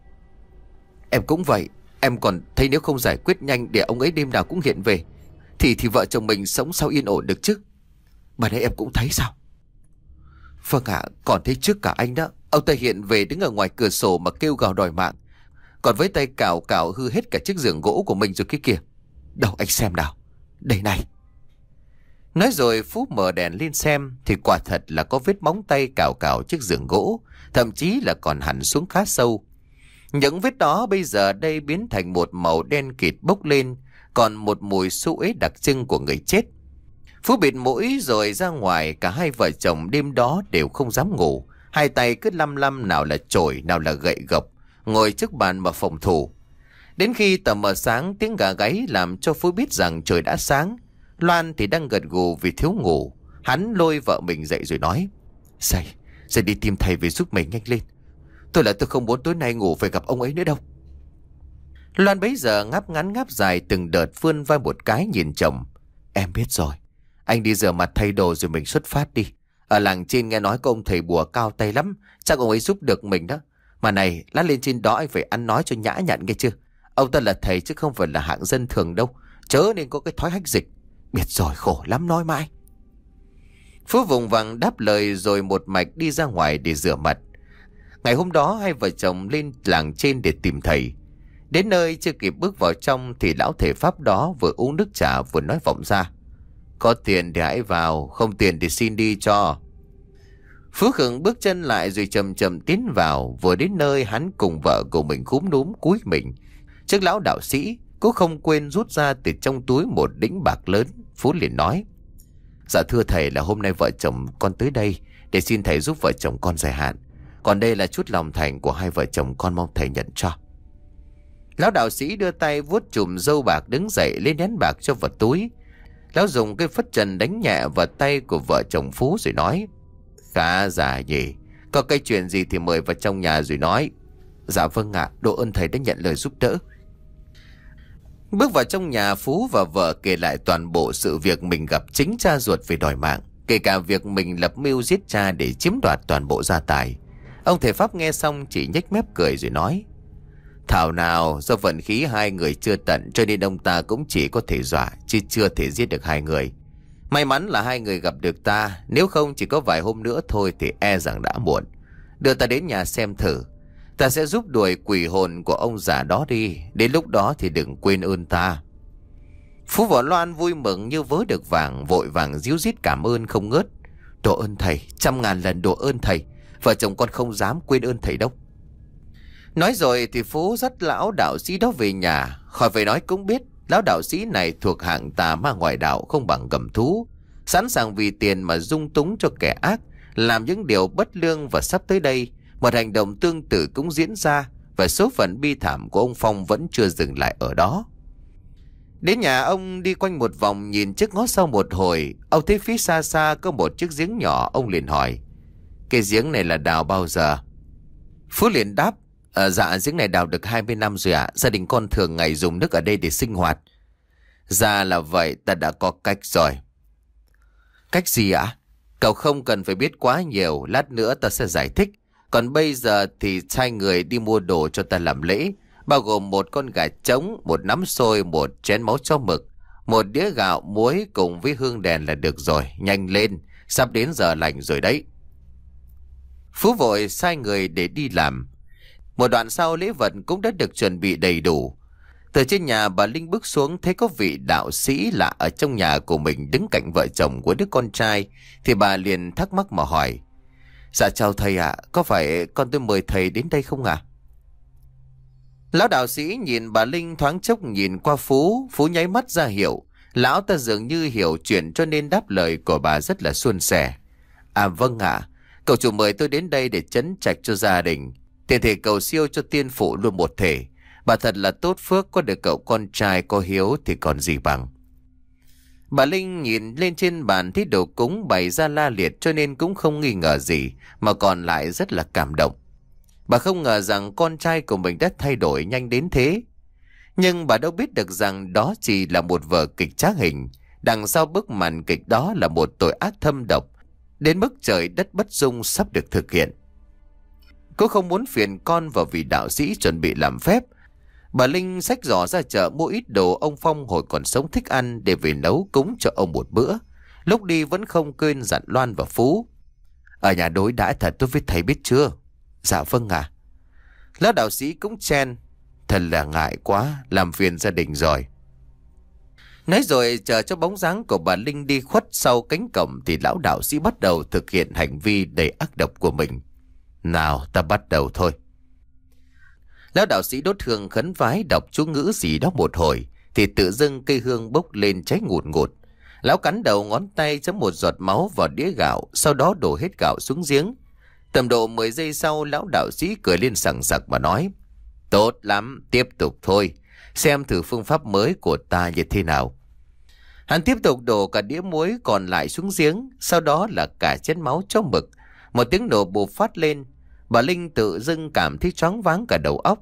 Em cũng vậy. Em còn thấy nếu không giải quyết nhanh để ông ấy đêm nào cũng hiện về Thì thì vợ chồng mình sống sao yên ổn được chứ. Bà nãy em cũng thấy sao? Vâng ạ, à, còn thấy trước cả anh đó. Ông ta hiện về đứng ở ngoài cửa sổ mà kêu gào đòi mạng. Còn với tay cào cào hư hết cả chiếc giường gỗ của mình rồi kia kìa. Đâu anh xem nào. Đây này. Nói rồi Phú mở đèn lên xem thì quả thật là có vết móng tay cào cào chiếc giường gỗ, thậm chí là còn hẳn xuống khá sâu. Những vết đó bây giờ đây biến thành một màu đen kịt bốc lên, còn một mùi xú uế đặc trưng của người chết. Phú bịt mũi rồi ra ngoài, cả hai vợ chồng đêm đó đều không dám ngủ, hai tay cứ lăm lăm nào là chổi nào là gậy gộc, ngồi trước bàn mà phòng thủ. Đến khi tờ mờ sáng, tiếng gà gáy làm cho Phú biết rằng trời đã sáng. Loan thì đang gật gù vì thiếu ngủ. Hắn lôi vợ mình dậy rồi nói. Dậy, dậy đi tìm thầy về giúp mình nhanh lên. Tôi là tôi không muốn tối nay ngủ phải gặp ông ấy nữa đâu. Loan bấy giờ ngáp ngắn ngáp dài từng đợt, vươn vai một cái nhìn chồng. Em biết rồi, anh đi rửa mặt thay đồ rồi mình xuất phát đi. Ở làng trên nghe nói có ông thầy bùa cao tay lắm, chắc ông ấy giúp được mình đó. Mà này, lát lên trên đó anh phải ăn nói cho nhã nhặn nghe chưa. Ông ta là thầy chứ không phải là hạng dân thường đâu, chớ nên có cái thói hách dịch. Biết rồi, khổ lắm nói mãi. Phú vùng vằng đáp lời rồi một mạch đi ra ngoài để rửa mặt. Ngày hôm đó hai vợ chồng lên làng trên để tìm thầy. Đến nơi chưa kịp bước vào trong thì lão thầy Pháp đó vừa uống nước trà vừa nói vọng ra. Có tiền thì hãy vào, không tiền thì xin đi cho. Phú khựng bước chân lại rồi chậm chậm tiến vào. Vừa đến nơi hắn cùng vợ của mình cúm núm cúi mình trước lão đạo sĩ, cũng không quên rút ra từ trong túi một đĩnh bạc lớn. Phú liền nói. Dạ thưa thầy, là hôm nay vợ chồng con tới đây để xin thầy giúp vợ chồng con dài hạn. Còn đây là chút lòng thành của hai vợ chồng con, mong thầy nhận cho. Lão đạo sĩ đưa tay vuốt chùm râu bạc đứng dậy lấy nén bạc cho vào túi. Lão dùng cái phất trần đánh nhẹ vào tay của vợ chồng Phú rồi nói. Khá già nhỉ, có cái chuyện gì thì mời vào trong nhà rồi nói. Dạ vâng ạ, độ ơn thầy đã nhận lời giúp đỡ. Bước vào trong nhà, Phú và vợ kể lại toàn bộ sự việc mình gặp chính cha ruột về đòi mạng, kể cả việc mình lập mưu giết cha để chiếm đoạt toàn bộ gia tài. Ông thầy Pháp nghe xong chỉ nhếch mép cười rồi nói. Thảo nào do vận khí hai người chưa tận cho nên ông ta cũng chỉ có thể dọa chứ chưa thể giết được hai người. May mắn là hai người gặp được ta, nếu không chỉ có vài hôm nữa thôi thì e rằng đã muộn. Đưa ta đến nhà xem thử, ta sẽ giúp đuổi quỷ hồn của ông già đó đi, đến lúc đó thì đừng quên ơn ta. Phú và Loan vui mừng như vớ được vàng, vội vàng díu dít cảm ơn không ngớt. Độ ơn thầy, trăm ngàn lần độ ơn thầy, vợ chồng con không dám quên ơn thầy đâu. Nói rồi thì Phú dắt lão đạo sĩ đó về nhà. Khỏi phải nói cũng biết lão đạo sĩ này thuộc hạng tà ma ngoại đạo không bằng cầm thú, sẵn sàng vì tiền mà dung túng cho kẻ ác, làm những điều bất lương. Và sắp tới đây một hành động tương tự cũng diễn ra, và số phận bi thảm của ông Phong vẫn chưa dừng lại ở đó. Đến nhà ông đi quanh một vòng, nhìn trước ngó sau một hồi, ông thấy phía xa xa có một chiếc giếng nhỏ. Ông liền hỏi: cái giếng này là đào bao giờ? Phú liền đáp: À, dạ giếng này đào được hai mươi năm rồi ạ. Gia đình con thường ngày dùng nước ở đây để sinh hoạt. Ra là vậy, ta đã có cách rồi. Cách gì ạ? Cậu không cần phải biết quá nhiều, lát nữa ta sẽ giải thích. Còn bây giờ thì sai người đi mua đồ cho ta làm lễ, bao gồm một con gà trống, một nắm xôi, một chén máu chó mực, một đĩa gạo muối cùng với hương đèn là được rồi. Nhanh lên, sắp đến giờ lành rồi đấy. Phú vội sai người để đi làm. Một đoạn sau, lễ vật cũng đã được chuẩn bị đầy đủ. Từ trên nhà, bà Linh bước xuống thấy có vị đạo sĩ lạ ở trong nhà của mình đứng cạnh vợ chồng của đứa con trai, thì bà liền thắc mắc mà hỏi: dạ chào thầy ạ, có phải con tôi mời thầy đến đây không ạ? Lão đạo sĩ nhìn bà Linh thoáng chốc nhìn qua Phú. Phú nháy mắt ra hiệu. Lão ta dường như hiểu chuyện cho nên đáp lời của bà rất là suôn sẻ: À vâng ạ, cậu chủ mời tôi đến đây để trấn trạch cho gia đình, tiền thể cầu siêu cho tiên phụ luôn một thể. Bà thật là tốt phước có được cậu con trai có hiếu thì còn gì bằng. Bà Linh nhìn lên trên bàn thấy đồ cúng bày ra la liệt cho nên cũng không nghi ngờ gì, mà còn lại rất là cảm động. Bà không ngờ rằng con trai của mình đã thay đổi nhanh đến thế. Nhưng bà đâu biết được rằng đó chỉ là một vở kịch trá hình. Đằng sau bức màn kịch đó là một tội ác thâm độc, đến mức trời đất bất dung sắp được thực hiện. Cô không muốn phiền con vào vị đạo sĩ chuẩn bị làm phép. Bà Linh xách giỏ ra chợ mua ít đồ ông Phong hồi còn sống thích ăn để về nấu cúng cho ông một bữa. Lúc đi vẫn không quên dặn Loan và Phú: ở nhà đối đãi thật tốt với thầy biết chưa? Dạ vâng ạ. À. Lão đạo sĩ cũng chen: thật là ngại quá, làm phiền gia đình rồi. Nói rồi chờ cho bóng dáng của bà Linh đi khuất sau cánh cổng thì lão đạo sĩ bắt đầu thực hiện hành vi đầy ác độc của mình. Nào ta bắt đầu thôi. Lão đạo sĩ đốt hương khấn vái đọc chú ngữ gì đó một hồi thì tự dưng cây hương bốc lên cháy ngùn ngụt. Lão cắn đầu ngón tay chấm một giọt máu vào đĩa gạo, sau đó đổ hết gạo xuống giếng. Tầm độ mười giây sau, lão đạo sĩ cười lên sảng sặc mà nói: tốt lắm, tiếp tục thôi, xem thử phương pháp mới của ta như thế nào. Hắn tiếp tục đổ cả đĩa muối còn lại xuống giếng, sau đó là cả chén máu chó mực. Một tiếng nổ bụp phát lên. Bà Linh tự dưng cảm thấy choáng váng cả đầu óc.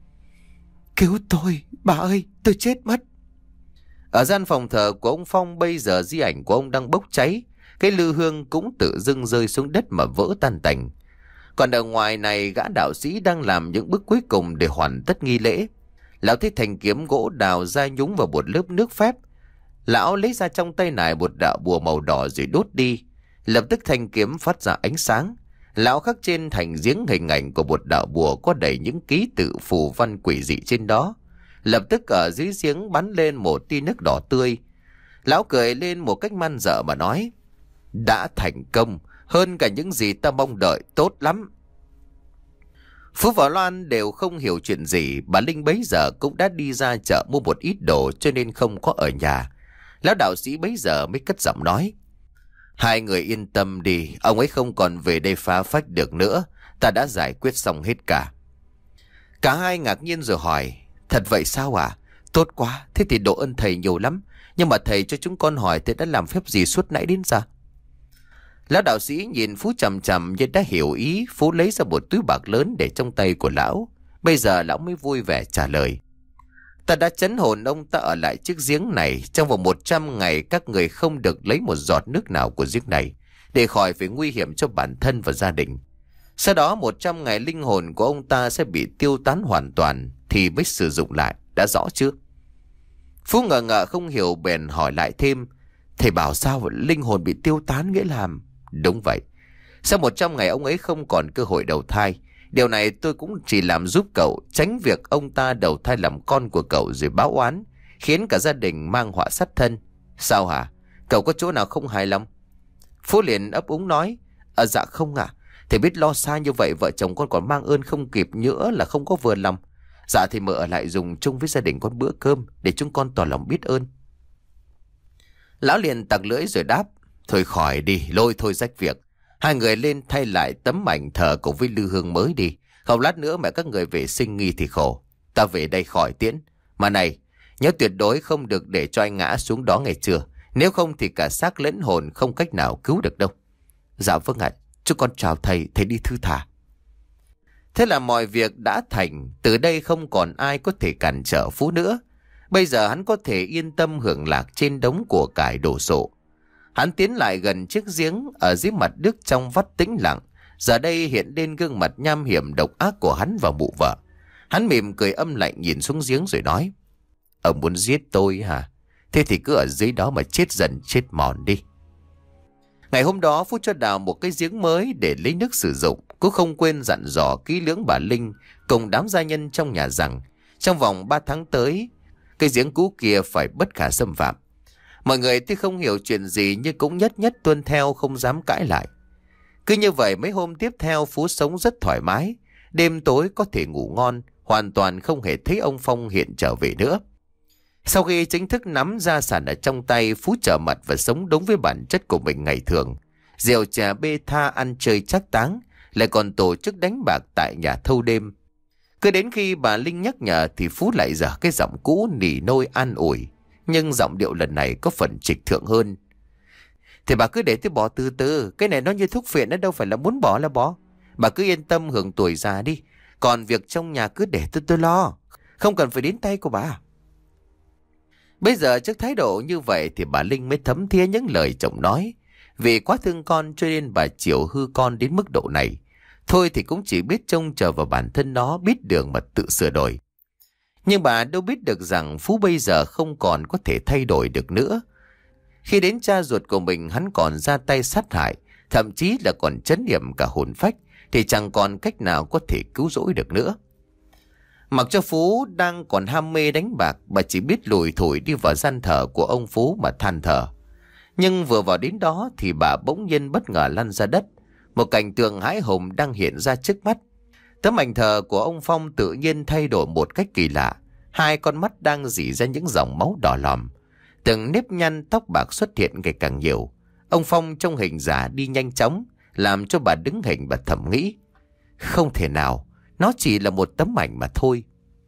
Cứu tôi, bà ơi, tôi chết mất. Ở gian phòng thờ của ông Phong bây giờ di ảnh của ông đang bốc cháy. Cái lư hương cũng tự dưng rơi xuống đất mà vỡ tan tành. Còn ở ngoài này, gã đạo sĩ đang làm những bước cuối cùng để hoàn tất nghi lễ. Lão thấy thanh kiếm gỗ đào ra nhúng vào một lớp nước phép. Lão lấy ra trong tay nải một đạo bùa màu đỏ rồi đốt đi. Lập tức thanh kiếm phát ra ánh sáng. Lão khắc trên thành giếng hình ảnh của một đạo bùa có đầy những ký tự phù văn quỷ dị trên đó. Lập tức ở dưới giếng bắn lên một tia nước đỏ tươi. Lão cười lên một cách man dợ mà nói: đã thành công, hơn cả những gì ta mong đợi, tốt lắm. Phú và Loan đều không hiểu chuyện gì. Bà Linh bấy giờ cũng đã đi ra chợ mua một ít đồ cho nên không có ở nhà. Lão đạo sĩ bấy giờ mới cất giọng nói: hai người yên tâm đi, ông ấy không còn về đây phá phách được nữa. Ta đã giải quyết xong hết cả. Cả hai ngạc nhiên rồi hỏi: thật vậy sao à? Tốt quá, thế thì độ ơn thầy nhiều lắm. Nhưng mà thầy cho chúng con hỏi thầy đã làm phép gì suốt nãy đến giờ? Lão đạo sĩ nhìn Phú chằm chằm như đã hiểu ý. Phú lấy ra một túi bạc lớn để trong tay của lão. Bây giờ lão mới vui vẻ trả lời: ta đã trấn hồn ông ta ở lại chiếc giếng này. Trong vòng một trăm ngày các người không được lấy một giọt nước nào của giếng này, để khỏi phải nguy hiểm cho bản thân và gia đình. Sau đó một trăm ngày linh hồn của ông ta sẽ bị tiêu tán hoàn toàn. thì mới sử dụng lại, đã rõ chưa? Phú ngờ ngợ không hiểu bèn hỏi lại thêm. Thầy bảo sao linh hồn bị tiêu tán nghĩa là... Đúng vậy. Sau một trăm ngày ông ấy không còn cơ hội đầu thai. Điều này tôi cũng chỉ làm giúp cậu, tránh việc ông ta đầu thai làm con của cậu rồi báo oán, khiến cả gia đình mang họa sát thân. Sao hả? Cậu có chỗ nào không hài lòng? Phú liền ấp úng nói. À, dạ không ạ. À. Thầy biết lo xa như vậy vợ chồng con còn mang ơn không kịp nữa là không có vừa lòng. Dạ thì mợ ở lại dùng chung với gia đình con bữa cơm để chúng con tỏ lòng biết ơn. Lão liền tặc lưỡi rồi đáp. Thôi khỏi đi, lôi thôi rách việc. Hai người lên thay lại tấm ảnh thờ cùng với lư hương mới đi. Không lát nữa mẹ các người về sinh nghi thì khổ. Ta về đây khỏi tiễn. Mà này, nhớ tuyệt đối không được để cho anh ngã xuống đó ngày trưa. Nếu không thì cả xác lẫn hồn không cách nào cứu được đâu. Dạ vâng ạ, chúng con chào thầy, thầy đi thư thả. Thế là mọi việc đã thành. Từ đây không còn ai có thể cản trở Phú nữa. Bây giờ hắn có thể yên tâm hưởng lạc trên đống của cải đổ sộ. Hắn tiến lại gần chiếc giếng, ở dưới mặt nước trong vắt tĩnh lặng. Giờ đây hiện lên gương mặt nham hiểm độc ác của hắn và mụ vợ. Hắn mỉm cười âm lạnh nhìn xuống giếng rồi nói. Ông muốn giết tôi hả? Thế thì cứ ở dưới đó mà chết dần chết mòn đi. Ngày hôm đó Phú cho đào một cái giếng mới để lấy nước sử dụng. Cũng không quên dặn dò kỹ lưỡng bà Linh cùng đám gia nhân trong nhà rằng trong vòng ba tháng tới, cái giếng cũ kia phải bất khả xâm phạm. Mọi người tuy không hiểu chuyện gì nhưng cũng nhất nhất tuân theo, không dám cãi lại. Cứ như vậy mấy hôm tiếp theo Phú sống rất thoải mái. Đêm tối có thể ngủ ngon, hoàn toàn không hề thấy ông Phong hiện trở về nữa. Sau khi chính thức nắm gia sản ở trong tay, Phú trở mặt và sống đúng với bản chất của mình ngày thường. Rượu chè bê tha, ăn chơi trác táng, lại còn tổ chức đánh bạc tại nhà thâu đêm. Cứ đến khi bà Linh nhắc nhở thì Phú lại dở cái giọng cũ nỉ nôi an ủi. Nhưng giọng điệu lần này có phần trịch thượng hơn. Thì bà cứ để tôi bỏ từ từ. Cái này nó như thuốc phiện, nó đâu phải là muốn bỏ là bỏ. Bà cứ yên tâm hưởng tuổi già đi. Còn việc trong nhà cứ để tôi tôi lo. Không cần phải đến tay của bà. Bây giờ trước thái độ như vậy thì bà Linh mới thấm thía những lời chồng nói. Vì quá thương con cho nên bà chịu hư con đến mức độ này. Thôi thì cũng chỉ biết trông chờ vào bản thân nó biết đường mà tự sửa đổi. Nhưng bà đâu biết được rằng Phú bây giờ không còn có thể thay đổi được nữa. Khi đến cha ruột của mình hắn còn ra tay sát hại, thậm chí là còn trấn yểm cả hồn phách, thì chẳng còn cách nào có thể cứu rỗi được nữa. Mặc cho Phú đang còn ham mê đánh bạc, bà chỉ biết lủi thủi đi vào gian thờ của ông Phú mà than thở. Nhưng vừa vào đến đó thì bà bỗng nhiên bất ngờ lăn ra đất. Một cảnh tượng hãi hùng đang hiện ra trước mắt. Tấm ảnh thờ của ông Phong tự nhiên thay đổi một cách kỳ lạ. Hai con mắt đang rỉ ra những dòng máu đỏ lòm. Từng nếp nhăn tóc bạc xuất hiện ngày càng nhiều. Ông Phong trong hình giả đi nhanh chóng, làm cho bà đứng hình và thầm nghĩ. Không thể nào, nó chỉ là một tấm ảnh mà thôi.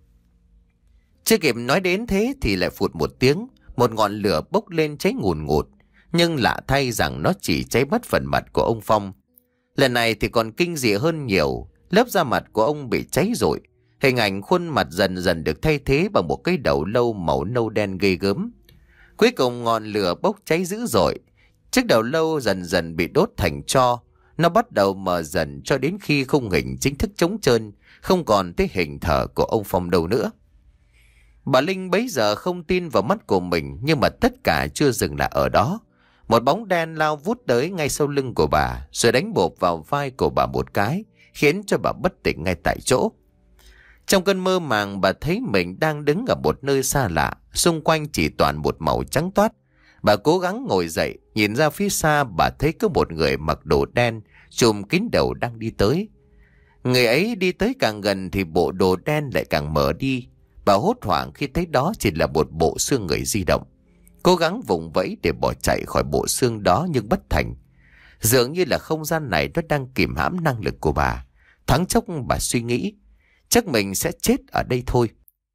Chưa kịp nói đến thế thì lại phụt một tiếng. Một ngọn lửa bốc lên cháy ngùn ngụt. Nhưng lạ thay rằng nó chỉ cháy mất phần mặt của ông Phong. Lần này thì còn kinh dị hơn nhiều. Lớp da mặt của ông bị cháy rụi. Hình ảnh khuôn mặt dần dần được thay thế bằng một cái đầu lâu màu nâu đen ghê gớm. Cuối cùng ngọn lửa bốc cháy dữ dội. Chiếc đầu lâu dần dần bị đốt thành tro. Nó bắt đầu mờ dần cho đến khi khung hình chính thức trống trơn, không còn thấy hình thờ của ông Phong đâu nữa. Bà Linh bấy giờ không tin vào mắt của mình, nhưng mà tất cả chưa dừng lại ở đó. Một bóng đen lao vút tới ngay sau lưng của bà, rồi đánh bộp vào vai của bà một cái, khiến cho bà bất tỉnh ngay tại chỗ. Trong cơn mơ màng, bà thấy mình đang đứng ở một nơi xa lạ, xung quanh chỉ toàn một màu trắng toát. Bà cố gắng ngồi dậy, nhìn ra phía xa bà thấy có một người mặc đồ đen, trùm kín đầu đang đi tới. Người ấy đi tới càng gần thì bộ đồ đen lại càng mở đi. Bà hốt hoảng khi thấy đó chỉ là một bộ xương người di động. Cố gắng vùng vẫy để bỏ chạy khỏi bộ xương đó nhưng bất thành. Dường như là không gian này nó đang kìm hãm năng lực của bà. Thoáng chốc bà suy nghĩ, chắc mình sẽ chết ở đây thôi.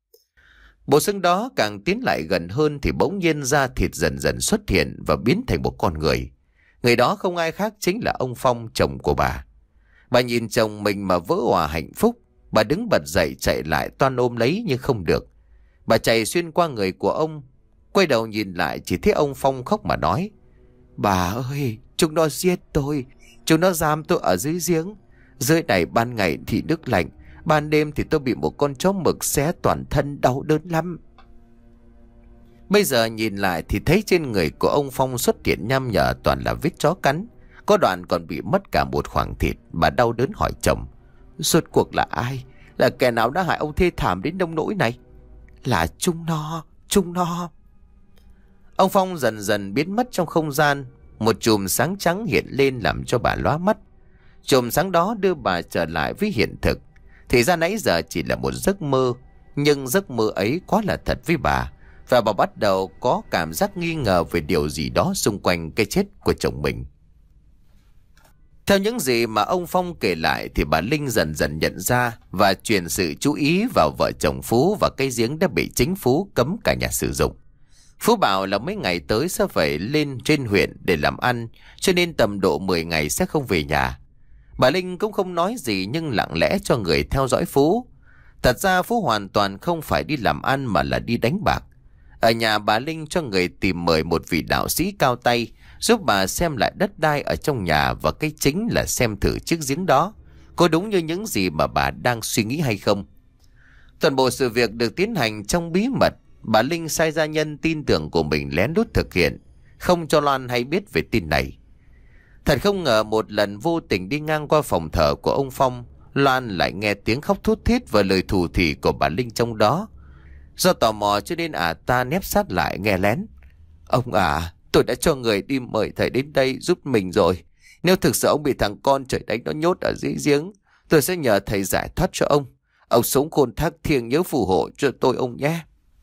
Bộ xương đó càng tiến lại gần hơn thì bỗng nhiên da thịt dần dần xuất hiện và biến thành một con người. Người đó không ai khác chính là ông Phong, chồng của bà. Bà nhìn chồng mình mà vỡ òa hạnh phúc. Bà đứng bật dậy chạy lại toan ôm lấy nhưng không được. Bà chạy xuyên qua người của ông, quay đầu nhìn lại chỉ thấy ông Phong khóc mà nói. Bà ơi, chúng nó giết tôi. Chúng nó giam tôi ở dưới giếng. Dưới này ban ngày thì nước lạnh, Ban đêm thì tôi bị một con chó mực xé toàn thân, đau đớn lắm. Bây giờ nhìn lại thì thấy trên người của ông Phong xuất hiện nham nhở toàn là vết chó cắn. Có đoạn còn bị mất cả một khoảng thịt. Bà đau đớn hỏi chồng: rốt cuộc là ai? Là kẻ nào đã hại ông thê thảm đến nông nỗi này? Là chúng nó, chúng nó. Ông Phong dần dần biến mất trong không gian. Một chùm sáng trắng hiện lên làm cho bà lóa mắt. Chùm sáng đó đưa bà trở lại với hiện thực. Thì ra nãy giờ chỉ là một giấc mơ. Nhưng giấc mơ ấy quá là thật với bà. Và bà bắt đầu có cảm giác nghi ngờ về điều gì đó xung quanh cái chết của chồng mình. Theo những gì mà ông Phong kể lại thì bà Linh dần dần nhận ra và chuyển sự chú ý vào vợ chồng Phú và cái giếng đã bị chính Phú cấm cả nhà sử dụng. Phú bảo là mấy ngày tới sẽ phải lên trên huyện để làm ăn, cho nên tầm độ mười ngày sẽ không về nhà. Bà Linh cũng không nói gì nhưng lặng lẽ cho người theo dõi Phú. Thật ra Phú hoàn toàn không phải đi làm ăn mà là đi đánh bạc. Ở nhà bà Linh cho người tìm mời một vị đạo sĩ cao tay giúp bà xem lại đất đai ở trong nhà, và cái chính là xem thử chiếc giếng đó có đúng như những gì mà bà đang suy nghĩ hay không. Toàn bộ sự việc được tiến hành trong bí mật. Bà Linh sai gia nhân tin tưởng của mình lén lút thực hiện, không cho Loan hay biết về tin này. Thật không ngờ một lần vô tình đi ngang qua phòng thờ của ông Phong, Loan lại nghe tiếng khóc thút thít và lời thủ thỉ của bà Linh trong đó. Do tò mò cho nên ả à ta nép sát lại nghe lén. Ông à, tôi đã cho người đi mời thầy đến đây giúp mình rồi. Nếu thực sự ông bị thằng con trời đánh nó nhốt ở dưới giếng, tôi sẽ nhờ thầy giải thoát cho ông. Ông sống khôn thác thiêng nhớ phù hộ cho tôi ông nhé.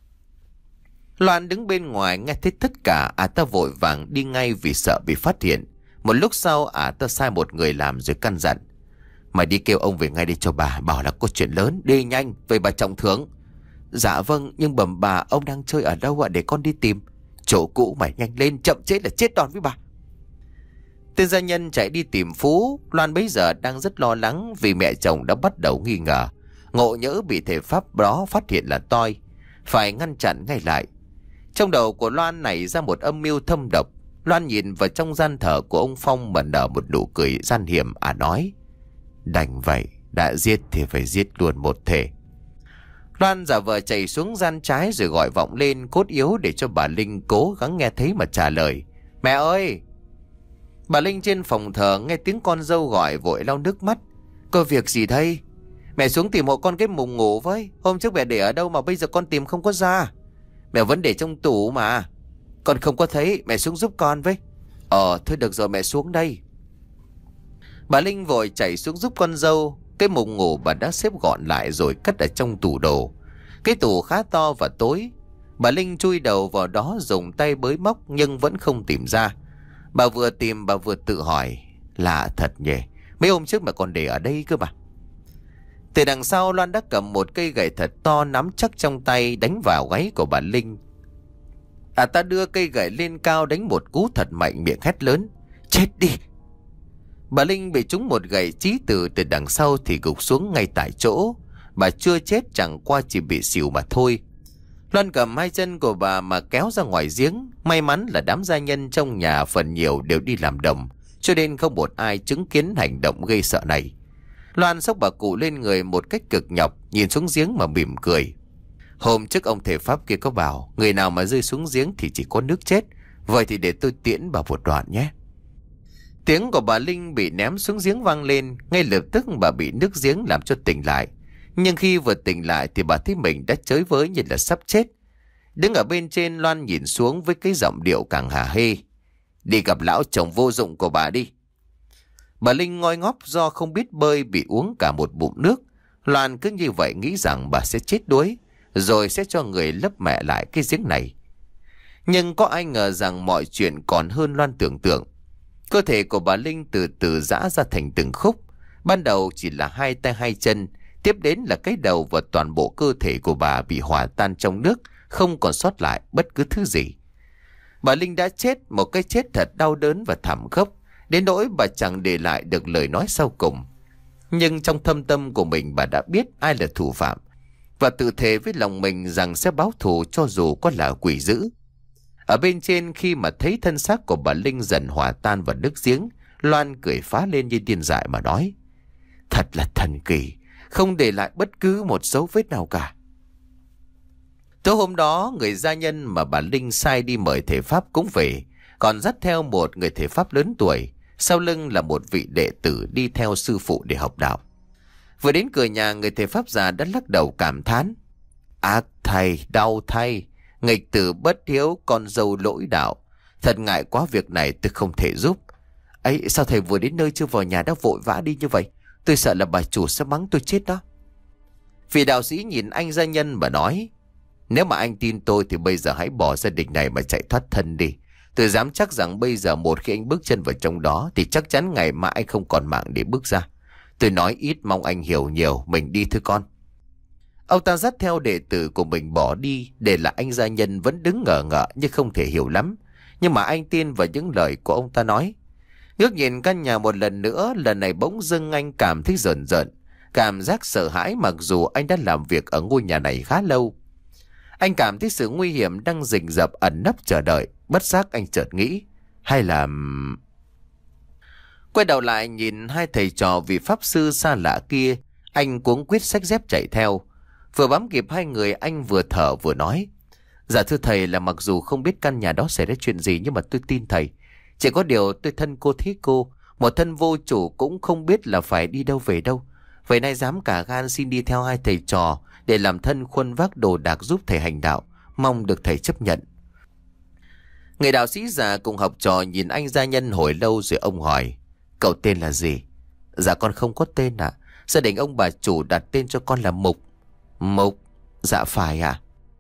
Loan đứng bên ngoài nghe thấy tất cả, ả à ta vội vàng đi ngay vì sợ bị phát hiện. Một lúc sau ả à ta sai một người làm rồi căn dặn: mày đi kêu ông về ngay đi cho bà, bảo là có chuyện lớn, đi nhanh, về bà trọng thưởng. Dạ vâng, nhưng bẩm bà, ông đang chơi ở đâu ạ để con đi tìm? Chỗ cũ mày, nhanh lên, chậm chế là chết đòn với bà. Tên gia nhân chạy đi tìm Phú. Loan bấy giờ đang rất lo lắng vì mẹ chồng đã bắt đầu nghi ngờ, ngộ nhỡ bị thể pháp đó phát hiện là toi, phải ngăn chặn ngay lại. Trong đầu của Loan nảy ra một âm mưu thâm độc. Loan nhìn vào trong gian thờ của ông Phong mà nở một nụ cười gian hiểm. À nói: đành vậy, đã giết thì phải giết luôn một thể. Loan giả vờ chạy xuống gian trái rồi gọi vọng lên cốt yếu để cho bà Linh cố gắng nghe thấy mà trả lời: mẹ ơi! Bà Linh trên phòng thờ nghe tiếng con dâu gọi vội lau nước mắt. Có việc gì đây? Mẹ xuống tìm hộ con cái mùng ngủ với. Hôm trước mẹ để ở đâu mà bây giờ con tìm không có ra? Mẹ vẫn để trong tủ mà. Con không có thấy, mẹ xuống giúp con với. Ờ thôi được rồi, mẹ xuống đây. Bà Linh vội chạy xuống giúp con dâu. Cái mùng ngủ bà đã xếp gọn lại rồi cất ở trong tủ đồ. Cái tủ khá to và tối. Bà Linh chui đầu vào đó dùng tay bới móc nhưng vẫn không tìm ra. Bà vừa tìm bà vừa tự hỏi: lạ thật nhỉ, mấy hôm trước mà còn để ở đây cơ mà. Từ đằng sau Loan đã cầm một cây gậy thật to nắm chắc trong tay đánh vào gáy của bà Linh. À ta đưa cây gậy lên cao đánh một cú thật mạnh, miệng hét lớn: chết đi! Bà Linh bị trúng một gậy chí tử từ đằng sau thì gục xuống ngay tại chỗ. Bà chưa chết, chẳng qua chỉ bị xỉu mà thôi. Loan cầm hai chân của bà mà kéo ra ngoài giếng. May mắn là đám gia nhân trong nhà phần nhiều đều đi làm đồng, cho nên không một ai chứng kiến hành động gây sợ này. Loan xốc bà cụ lên người một cách cực nhọc, nhìn xuống giếng mà mỉm cười. Hôm trước ông thầy pháp kia có bảo người nào mà rơi xuống giếng thì chỉ có nước chết. Vậy thì để tôi tiễn bà một đoạn nhé. Tiếng của bà Linh bị ném xuống giếng vang lên. Ngay lập tức bà bị nước giếng làm cho tỉnh lại. Nhưng khi vừa tỉnh lại thì bà thấy mình đã chới với như là sắp chết. Đứng ở bên trên, Loan nhìn xuống với cái giọng điệu càng hả hê: đi gặp lão chồng vô dụng của bà đi. Bà Linh ngoi ngóp do không biết bơi bị uống cả một bụng nước. Loan cứ như vậy nghĩ rằng bà sẽ chết đuối, rồi sẽ cho người lấp mẹ lại cái giếng này. Nhưng có ai ngờ rằng mọi chuyện còn hơn Loan tưởng tượng. Cơ thể của bà Linh từ từ giã ra thành từng khúc. Ban đầu chỉ là hai tay hai chân, tiếp đến là cái đầu và toàn bộ cơ thể của bà bị hòa tan trong nước, không còn sót lại bất cứ thứ gì. Bà Linh đã chết một cái chết thật đau đớn và thảm khốc, đến nỗi bà chẳng để lại được lời nói sau cùng. Nhưng trong thâm tâm của mình bà đã biết ai là thủ phạm, và tự thề với lòng mình rằng sẽ báo thù cho dù có là quỷ dữ. Ở bên trên, khi mà thấy thân xác của bà Linh dần hòa tan vào nước giếng, Loan cười phá lên như điên dại mà nói: thật là thần kỳ, không để lại bất cứ một dấu vết nào cả. Tối hôm đó, người gia nhân mà bà Linh sai đi mời thầy Pháp cũng về, còn dắt theo một người thầy Pháp lớn tuổi, sau lưng là một vị đệ tử đi theo sư phụ để học đạo. Vừa đến cửa nhà, người thầy Pháp già đã lắc đầu cảm thán: Ác thầy, đau thay, nghịch tử bất hiếu, con dâu lỗi đạo. Thật ngại quá, việc này tôi không thể giúp. Ấy, sao thầy vừa đến nơi chưa vào nhà đã vội vã đi như vậy? Tôi sợ là bà chủ sẽ mắng tôi chết đó. Vị đạo sĩ nhìn anh gia nhân mà nói: Nếu mà anh tin tôi thì bây giờ hãy bỏ gia đình này mà chạy thoát thân đi. Tôi dám chắc rằng bây giờ một khi anh bước chân vào trong đó thì chắc chắn ngày mai anh không còn mạng để bước ra. Tôi nói ít, mong anh hiểu nhiều. Mình đi thưa con. Ông ta dắt theo đệ tử của mình bỏ đi, để là anh gia nhân vẫn đứng ngờ ngợ nhưng không thể hiểu lắm. Nhưng mà anh tin vào những lời của ông ta nói. Ngước nhìn căn nhà một lần nữa, lần này bỗng dưng anh cảm thấy rợn rợn, cảm giác sợ hãi, mặc dù anh đã làm việc ở ngôi nhà này khá lâu. Anh cảm thấy sự nguy hiểm đang rình rập ẩn nấp chờ đợi. Bất giác anh chợt nghĩ, hay là... Quay đầu lại nhìn hai thầy trò vị pháp sư xa lạ kia, anh cuống quýt xách dép chạy theo. Vừa bám kịp hai người, anh vừa thở vừa nói: Dạ thưa thầy, là mặc dù không biết căn nhà đó xảy ra chuyện gì, nhưng mà tôi tin thầy. Chỉ có điều tôi thân cô thế cô, một thân vô chủ cũng không biết là phải đi đâu về đâu. Vậy nay dám cả gan xin đi theo hai thầy trò để làm thân khuân vác đồ đạc giúp thầy hành đạo, mong được thầy chấp nhận. Người đạo sĩ già cùng học trò nhìn anh gia nhân hồi lâu rồi ông hỏi: Cậu tên là gì? Dạ con không có tên ạ. À? Gia đình ông bà chủ đặt tên cho con là Mục. Mục? Dạ phải ạ. À?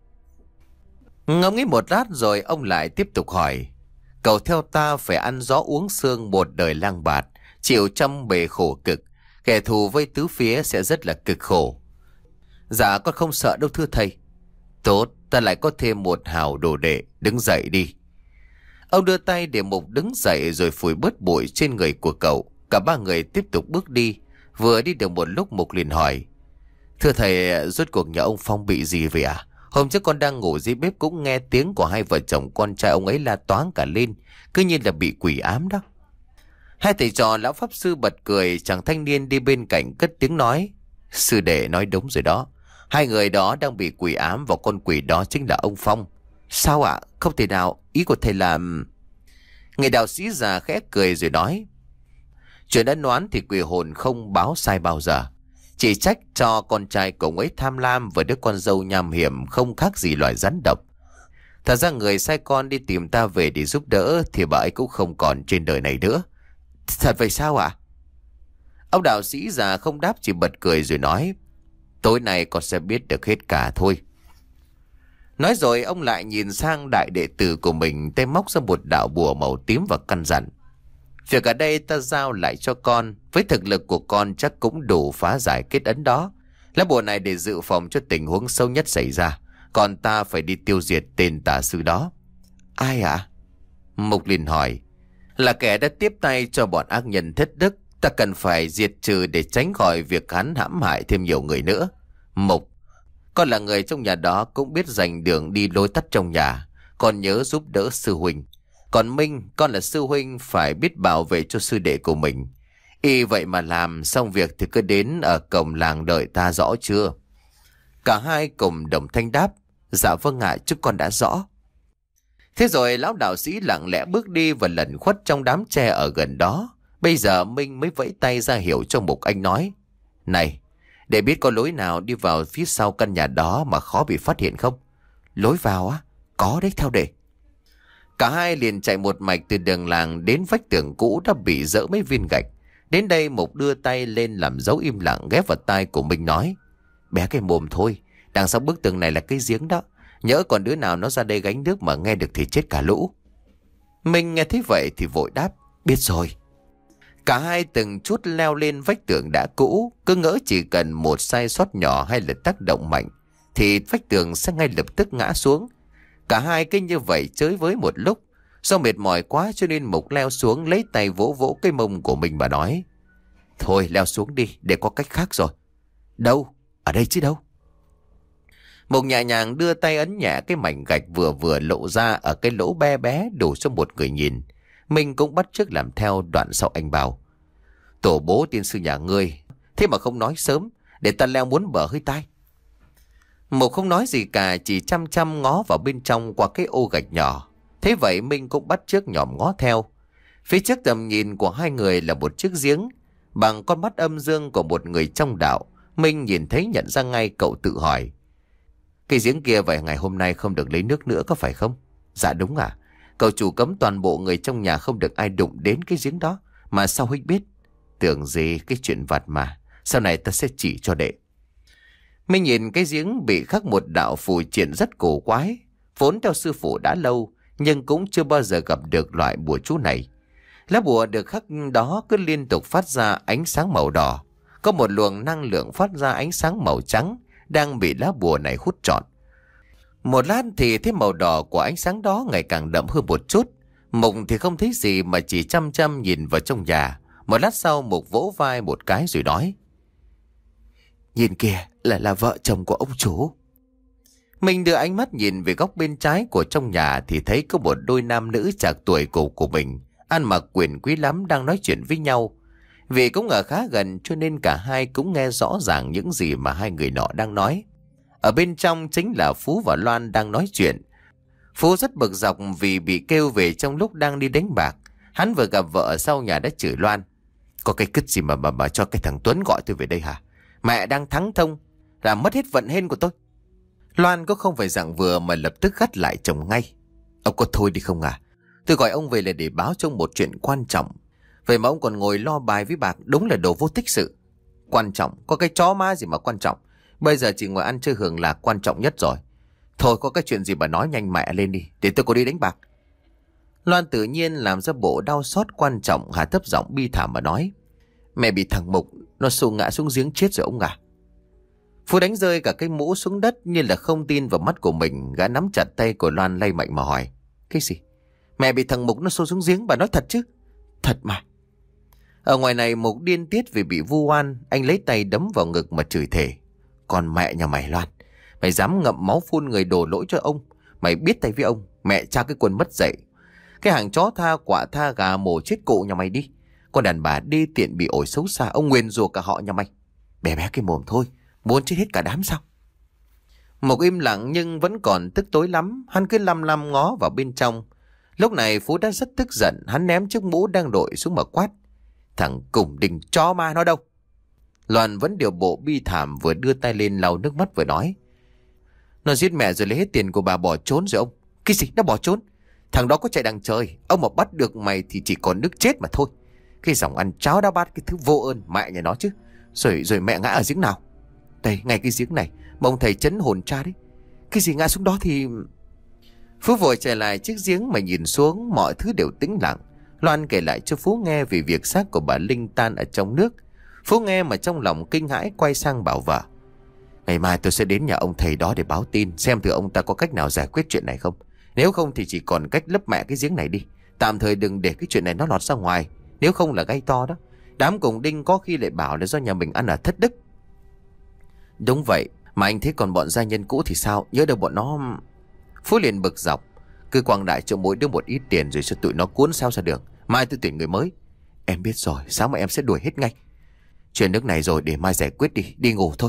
Ngẫm nghĩ một lát rồi ông lại tiếp tục hỏi: Cậu theo ta phải ăn gió uống sương một đời lang bạt, chịu trăm bề khổ cực, kẻ thù vây tứ phía sẽ rất là cực khổ. Dạ con không sợ đâu thưa thầy. Tốt, ta lại có thêm một hào đồ đệ. Đứng dậy đi. Ông đưa tay để Mục đứng dậy rồi phủi bớt bụi trên người của cậu. Cả ba người tiếp tục bước đi. Vừa đi được một lúc, Mục liền hỏi: Thưa thầy, rốt cuộc nhà ông Phong bị gì vậy à? Hôm trước con đang ngủ dưới bếp cũng nghe tiếng của hai vợ chồng con trai ông ấy la toáng cả lên, cứ như là bị quỷ ám đó. Hai thầy trò lão pháp sư bật cười, chàng thanh niên đi bên cạnh cất tiếng nói: Sư đệ nói đúng rồi đó. Hai người đó đang bị quỷ ám, và con quỷ đó chính là ông Phong. Sao ạ? À? Không thể nào. Ý của thầy là... Người đạo sĩ già khẽ cười rồi nói: Chuyện ân oán thì quỷ hồn không báo sai bao giờ. Chỉ trách cho con trai cậu ấy tham lam và đứa con dâu nham hiểm không khác gì loài rắn độc. Thật ra người sai con đi tìm ta về để giúp đỡ thì bà ấy cũng không còn trên đời này nữa. Thật vậy sao ạ? À? Ông đạo sĩ già không đáp, chỉ bật cười rồi nói: Tối nay con sẽ biết được hết cả thôi. Nói rồi ông lại nhìn sang đại đệ tử của mình, tay móc ra một đạo bùa màu tím và căn dặn: Việc ở đây ta giao lại cho con. Với thực lực của con chắc cũng đủ phá giải kết ấn đó. Lá bùa này để dự phòng cho tình huống xấu nhất xảy ra. Còn ta phải đi tiêu diệt tên tà sư đó. Ai ạ? À? Mục liền hỏi: Là kẻ đã tiếp tay cho bọn ác nhân thất đức. Ta cần phải diệt trừ để tránh khỏi việc hắn hãm hại thêm nhiều người nữa. Mục, con là người trong nhà đó, cũng biết dành đường đi lối tắt trong nhà. Con nhớ giúp đỡ sư huynh. Còn Minh, con là sư huynh, phải biết bảo vệ cho sư đệ của mình. Y vậy mà làm xong việc thì cứ đến ở cổng làng đợi ta, rõ chưa? Cả hai cùng đồng thanh đáp: Dạ vâng ạ, chúng con đã rõ. Thế rồi lão đạo sĩ lặng lẽ bước đi và lẩn khuất trong đám tre ở gần đó. Bây giờ Minh mới vẫy tay ra hiệu cho Mục. Anh nói: Này, để biết có lối nào đi vào phía sau căn nhà đó mà khó bị phát hiện không? Lối vào á? Có đấy, theo để. Cả hai liền chạy một mạch từ đường làng đến vách tường cũ đã bị dỡ mấy viên gạch. Đến đây Mục đưa tay lên làm dấu im lặng, ghép vào tai của Minh nói: Bé cái mồm thôi, đằng sau bức tường này là cái giếng đó. Nhỡ còn đứa nào nó ra đây gánh nước mà nghe được thì chết cả lũ. Minh nghe thấy vậy thì vội đáp: Biết rồi. Cả hai từng chút leo lên vách tường đã cũ, cứ ngỡ chỉ cần một sai sót nhỏ hay là tác động mạnh thì vách tường sẽ ngay lập tức ngã xuống. Cả hai cứ như vậy chới với một lúc. Do mệt mỏi quá cho nên Mục leo xuống, lấy tay vỗ vỗ cái mông của mình mà nói: Thôi leo xuống đi, để có cách khác rồi. Đâu? Ở đây chứ đâu. Mục nhẹ nhàng đưa tay ấn nhẹ cái mảnh gạch vừa vừa lộ ra ở cái lỗ bé bé đủ cho một người nhìn. Mình cũng bắt chước làm theo. Đoạn sau anh bảo: Tổ bố tiên sư nhà ngươi, thế mà không nói sớm. để ta leo muốn bờ hơi tai. Mục không nói gì cả, chỉ chăm chăm ngó vào bên trong qua cái ô gạch nhỏ. Thế vậy Minh cũng bắt chước nhòm ngó theo. Phía trước tầm nhìn của hai người là một chiếc giếng. Bằng con mắt âm dương của một người trong đạo, Minh nhìn thấy nhận ra ngay, cậu tự hỏi. Cái giếng kia vậy ngày hôm nay không được lấy nước nữa có phải không? Dạ đúng à. Cậu chủ cấm toàn bộ người trong nhà không được ai đụng đến cái giếng đó. Mà sao huynh biết? Tưởng gì cái chuyện vặt mà. Sau này ta sẽ chỉ cho đệ. Minh nhìn cái giếng bị khắc một đạo phù triện rất cổ quái. Vốn theo sư phụ đã lâu, nhưng cũng chưa bao giờ gặp được loại bùa chú này. Lá bùa được khắc đó cứ liên tục phát ra ánh sáng màu đỏ. Có một luồng năng lượng phát ra ánh sáng màu trắng đang bị lá bùa này hút trọn. Một lát thì thấy màu đỏ của ánh sáng đó ngày càng đậm hơn một chút. Mục thì không thấy gì mà chỉ chăm chăm nhìn vào trong nhà. Một lát sau Mục vỗ vai một cái rồi nói. Nhìn kìa, là là vợ chồng của ông chủ. Mình đưa ánh mắt nhìn về góc bên trái của trong nhà thì thấy có một đôi nam nữ trạc tuổi của của mình, ăn mặc quyền quý lắm, đang nói chuyện với nhau. Vì cũng ở khá gần cho nên cả hai cũng nghe rõ ràng những gì mà hai người nọ đang nói. Ở bên trong chính là Phú và Loan đang nói chuyện. Phú rất bực dọc vì bị kêu về trong lúc đang đi đánh bạc. Hắn vừa gặp vợ ở sau nhà đã chửi Loan. Có cái cứt gì mà, mà mà cho cái thằng Tuấn gọi tôi về đây hả? Mẹ đang thắng thông, làm mất hết vận hên của tôi. Loan có không phải dạng vừa mà lập tức gắt lại chồng ngay. Ông có thôi đi không à? Tôi gọi ông về là để báo cho ông một chuyện quan trọng. Vậy mà ông còn ngồi lo bài với bạc, đúng là đồ vô tích sự. Quan trọng? Có cái chó má gì mà quan trọng? Bây giờ chỉ ngồi ăn chơi hưởng là quan trọng nhất rồi. Thôi có cái chuyện gì mà nói nhanh mẹ lên đi, để tôi có đi đánh bạc. Loan tự nhiên làm ra bộ đau xót quan trọng, hạ thấp giọng bi thảm mà nói. Mẹ bị thằng Mục nó xô ngã xuống giếng chết rồi ông à. Phú đánh rơi cả cái mũ xuống đất như là không tin vào mắt của mình. Gã nắm chặt tay của Loan lay mạnh mà hỏi. Cái gì? Mẹ bị thằng Mục nó xô xuống giếng, bà nói thật chứ? Thật mà. Ở ngoài này Mục điên tiết vì bị vu oan. Anh lấy tay đấm vào ngực mà chửi thề. Còn mẹ nhà mày Loan, mày dám ngậm máu phun người đổ lỗi cho ông. Mày biết tay với ông, mẹ cha cái quần mất dạy. Cái hàng chó tha, quả tha, gà mổ chết cụ nhà mày đi. Con đàn bà đê tiện bị ổi xấu xa, ông nguyền rủa cả họ nhà mày. Bé bé cái mồm thôi, muốn chết hết cả đám sao? Mục im lặng nhưng vẫn còn tức tối lắm. Hắn cứ lăm lăm ngó vào bên trong. Lúc này Phú đã rất tức giận. Hắn ném chiếc mũ đang đội xuống mà quát. Thằng cùng đình chó ma nó đâu? Loan vẫn điều bộ bi thảm, vừa đưa tay lên lau nước mắt vừa nói. Nó giết mẹ rồi lấy hết tiền của bà bỏ trốn rồi ông. Cái gì? Nó bỏ trốn? Thằng đó có chạy đằng trời. Ông mà bắt được mày thì chỉ còn nước chết mà thôi. Cái dòng ăn cháo đã bát, cái thứ vô ơn mẹ nhà nó chứ. Rồi rồi mẹ ngã ở giếng nào? Đây, ngay cái giếng này mà ông thầy chấn hồn cha đấy. Cái gì ngã xuống đó thì... Phú vội chạy lại chiếc giếng mà nhìn xuống, mọi thứ đều tĩnh lặng. Loan kể lại cho Phú nghe về việc xác của bà Linh tan ở trong nước. Phú nghe mà trong lòng kinh hãi, quay sang bảo vợ. Ngày mai tôi sẽ đến nhà ông thầy đó để báo tin, xem thử ông ta có cách nào giải quyết chuyện này không. Nếu không thì chỉ còn cách lấp mẹ cái giếng này đi. Tạm thời đừng để cái chuyện này nó lọt ra ngoài. Nếu không là gây to đó. Đám cùng đinh có khi lại bảo là do nhà mình ăn ở thất đức. Đúng vậy, mà anh thấy còn bọn gia nhân cũ thì sao? Nhớ đâu bọn nó... Phú liền bực dọc. Cứ quăng đại cho mỗi đứa một ít tiền rồi cho tụi nó cuốn sao ra được. Mai tôi tuyển người mới. Em biết rồi, sáng mà em sẽ đuổi hết ngay. Chuyện nước này rồi để mai giải quyết đi, đi ngủ thôi.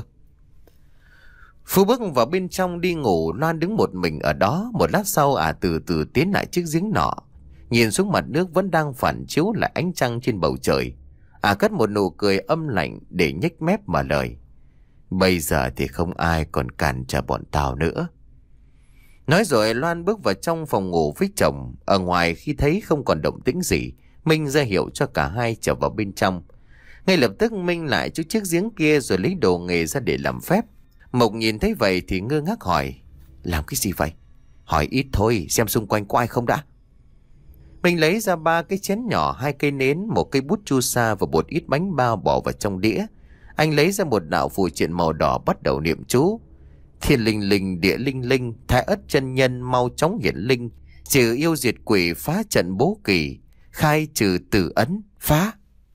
Phú bước vào bên trong đi ngủ. Loan đứng một mình ở đó. Một lát sau à từ từ tiến lại chiếc giếng nọ. Nhìn xuống mặt nước vẫn đang phản chiếu lại ánh trăng trên bầu trời. À cất một nụ cười âm lạnh để nhếch mép mà lời. Bây giờ thì không ai còn cản trở bọn tao nữa. Nói rồi Loan bước vào trong phòng ngủ với chồng. Ở ngoài khi thấy không còn động tĩnh gì, Minh ra hiệu cho cả hai trở vào bên trong. Ngay lập tức Minh lại cho chiếc giếng kia rồi lấy đồ nghề ra để làm phép. Mộc nhìn thấy vậy thì ngơ ngác hỏi. Làm cái gì vậy? Hỏi ít thôi, xem xung quanh có ai không đã. Mình lấy ra ba cái chén nhỏ, hai cây nến, một cây bút chu sa và một ít bánh bao bỏ vào trong đĩa. Anh lấy ra một đạo phù triện màu đỏ bắt đầu niệm chú. Thiên linh linh địa linh linh, thái ất chân nhân mau chóng hiển linh, trừ yêu diệt quỷ phá trận bố kỳ, khai trừ tử ấn phá.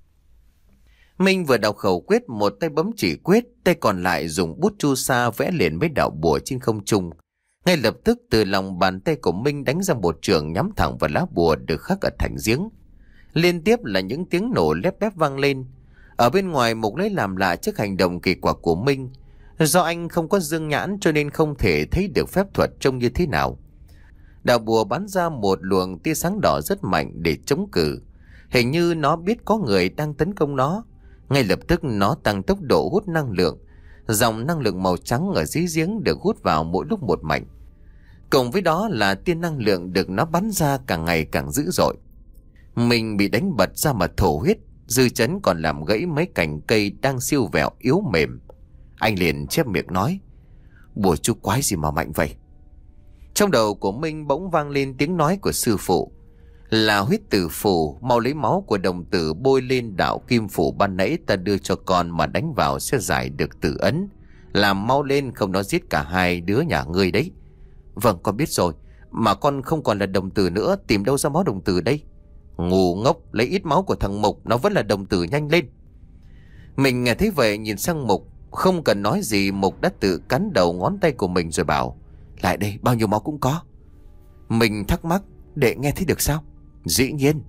Minh vừa đọc khẩu quyết, một tay bấm chỉ quyết, tay còn lại dùng bút chu sa vẽ liền mấy đạo bùa trên không trung. Ngay lập tức từ lòng bàn tay của Minh đánh ra một trường nhắm thẳng vào lá bùa được khắc ở thành giếng. Liên tiếp là những tiếng nổ lép bép vang lên. Ở bên ngoài Mục lấy làm lạ trước hành động kỳ quặc của Minh. Do anh không có dương nhãn cho nên không thể thấy được phép thuật trông như thế nào. Đạo bùa bắn ra một luồng tia sáng đỏ rất mạnh để chống cự. Hình như nó biết có người đang tấn công nó. Ngay lập tức nó tăng tốc độ hút năng lượng. Dòng năng lượng màu trắng ở dưới giếng được hút vào mỗi lúc một mạnh. Cùng với đó là tia năng lượng được nó bắn ra càng ngày càng dữ dội. Mình bị đánh bật ra mà thổ huyết. Dư chấn còn làm gãy mấy cành cây đang siêu vẹo yếu mềm. Anh liền chép miệng nói: "Bùa chú quái gì mà mạnh vậy?" Trong đầu của Minh bỗng vang lên tiếng nói của sư phụ: "Là huyết tử phù, mau lấy máu của đồng tử bôi lên đạo kim phủ ban nãy ta đưa cho con mà đánh vào sẽ giải được tử ấn. Làm mau lên không nó giết cả hai đứa nhà ngươi đấy." "Vâng, con biết rồi. Mà con không còn là đồng tử nữa, tìm đâu ra máu đồng tử đây?" "Ngu ngốc, lấy ít máu của thằng Mục, nó vẫn là đồng tử, nhanh lên." Mình nghe thấy vậy nhìn sang Mục. Không cần nói gì, Mục đã tự cắn đầu ngón tay của mình rồi bảo: "Lại đây, bao nhiêu máu cũng có." Mình thắc mắc: "Đệ nghe thấy được sao?" "Dĩ nhiên."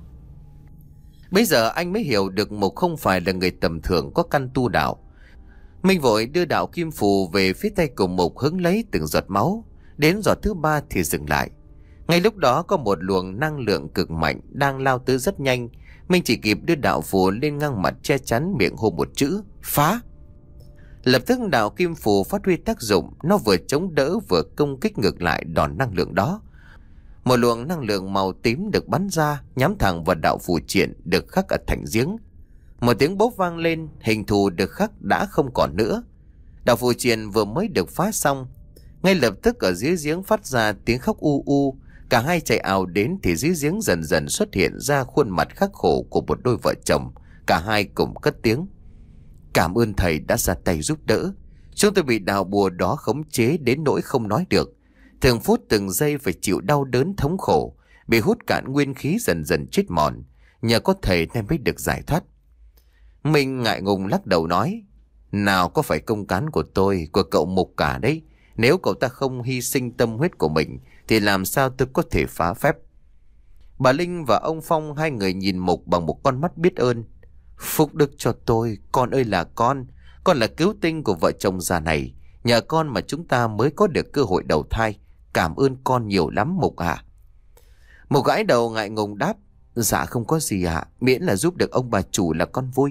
Bây giờ anh mới hiểu được Mục không phải là người tầm thường có căn tu đạo. Mình vội đưa đạo kim phù về phía tay của Mục hứng lấy từng giọt máu. Đến giọt thứ ba thì dừng lại. Ngay lúc đó có một luồng năng lượng cực mạnh đang lao tới rất nhanh. Mình chỉ kịp đưa đạo phù lên ngang mặt che chắn miệng hô một chữ: "Phá!" Lập tức đạo kim phù phát huy tác dụng. Nó vừa chống đỡ vừa công kích ngược lại đòn năng lượng đó. Một luồng năng lượng màu tím được bắn ra, nhắm thẳng vào đạo phù triện được khắc ở thành giếng. Một tiếng bốp vang lên, hình thù được khắc đã không còn nữa. Đạo phù triện vừa mới được phá xong. Ngay lập tức ở dưới giếng phát ra tiếng khóc u u. Cả hai chạy ào đến thì dưới giếng dần dần xuất hiện ra khuôn mặt khắc khổ của một đôi vợ chồng. Cả hai cùng cất tiếng: "Cảm ơn thầy đã ra tay giúp đỡ. Chúng tôi bị đạo bùa đó khống chế đến nỗi không nói được. Từng phút từng giây phải chịu đau đớn thống khổ, bị hút cạn nguyên khí dần dần chết mòn. Nhờ có thầy nên mới được giải thoát." Mình ngại ngùng lắc đầu nói: "Nào có phải công cán của tôi, của cậu Mục cả đấy. Nếu cậu ta không hy sinh tâm huyết của mình thì làm sao tôi có thể phá phép?" Bà Linh và ông Phong hai người nhìn Mục bằng một con mắt biết ơn. "Phúc đức cho tôi, con ơi là con. Con là cứu tinh của vợ chồng già này. Nhờ con mà chúng ta mới có được cơ hội đầu thai. Cảm ơn con nhiều lắm Mục ạ." Mục gãi đầu ngại ngùng đáp: "Dạ không có gì ạ, miễn là giúp được ông bà chủ là con vui."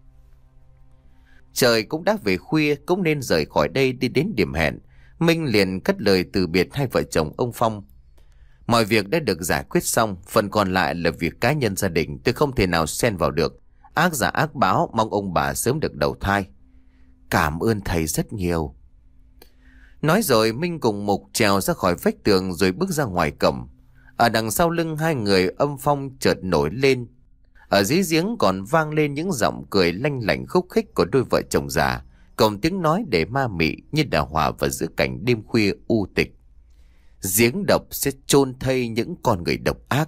Trời cũng đã về khuya, cũng nên rời khỏi đây đi đến điểm hẹn. Minh liền cất lời từ biệt hai vợ chồng ông Phong. "Mọi việc đã được giải quyết xong, phần còn lại là việc cá nhân gia đình, tôi không thể nào xen vào được. Ác giả ác báo, mong ông bà sớm được đầu thai." "Cảm ơn thầy rất nhiều." Nói rồi Minh cùng Mục trèo ra khỏi vách tường rồi bước ra ngoài cổng. Ở đằng sau lưng hai người, âm phong chợt nổi lên. Ở dưới giếng còn vang lên những giọng cười lanh lảnh khúc khích của đôi vợ chồng già, cùng tiếng nói để ma mị như đào hòa vào giữa cảnh đêm khuya u tịch. Giếng độc sẽ chôn thây những con người độc ác.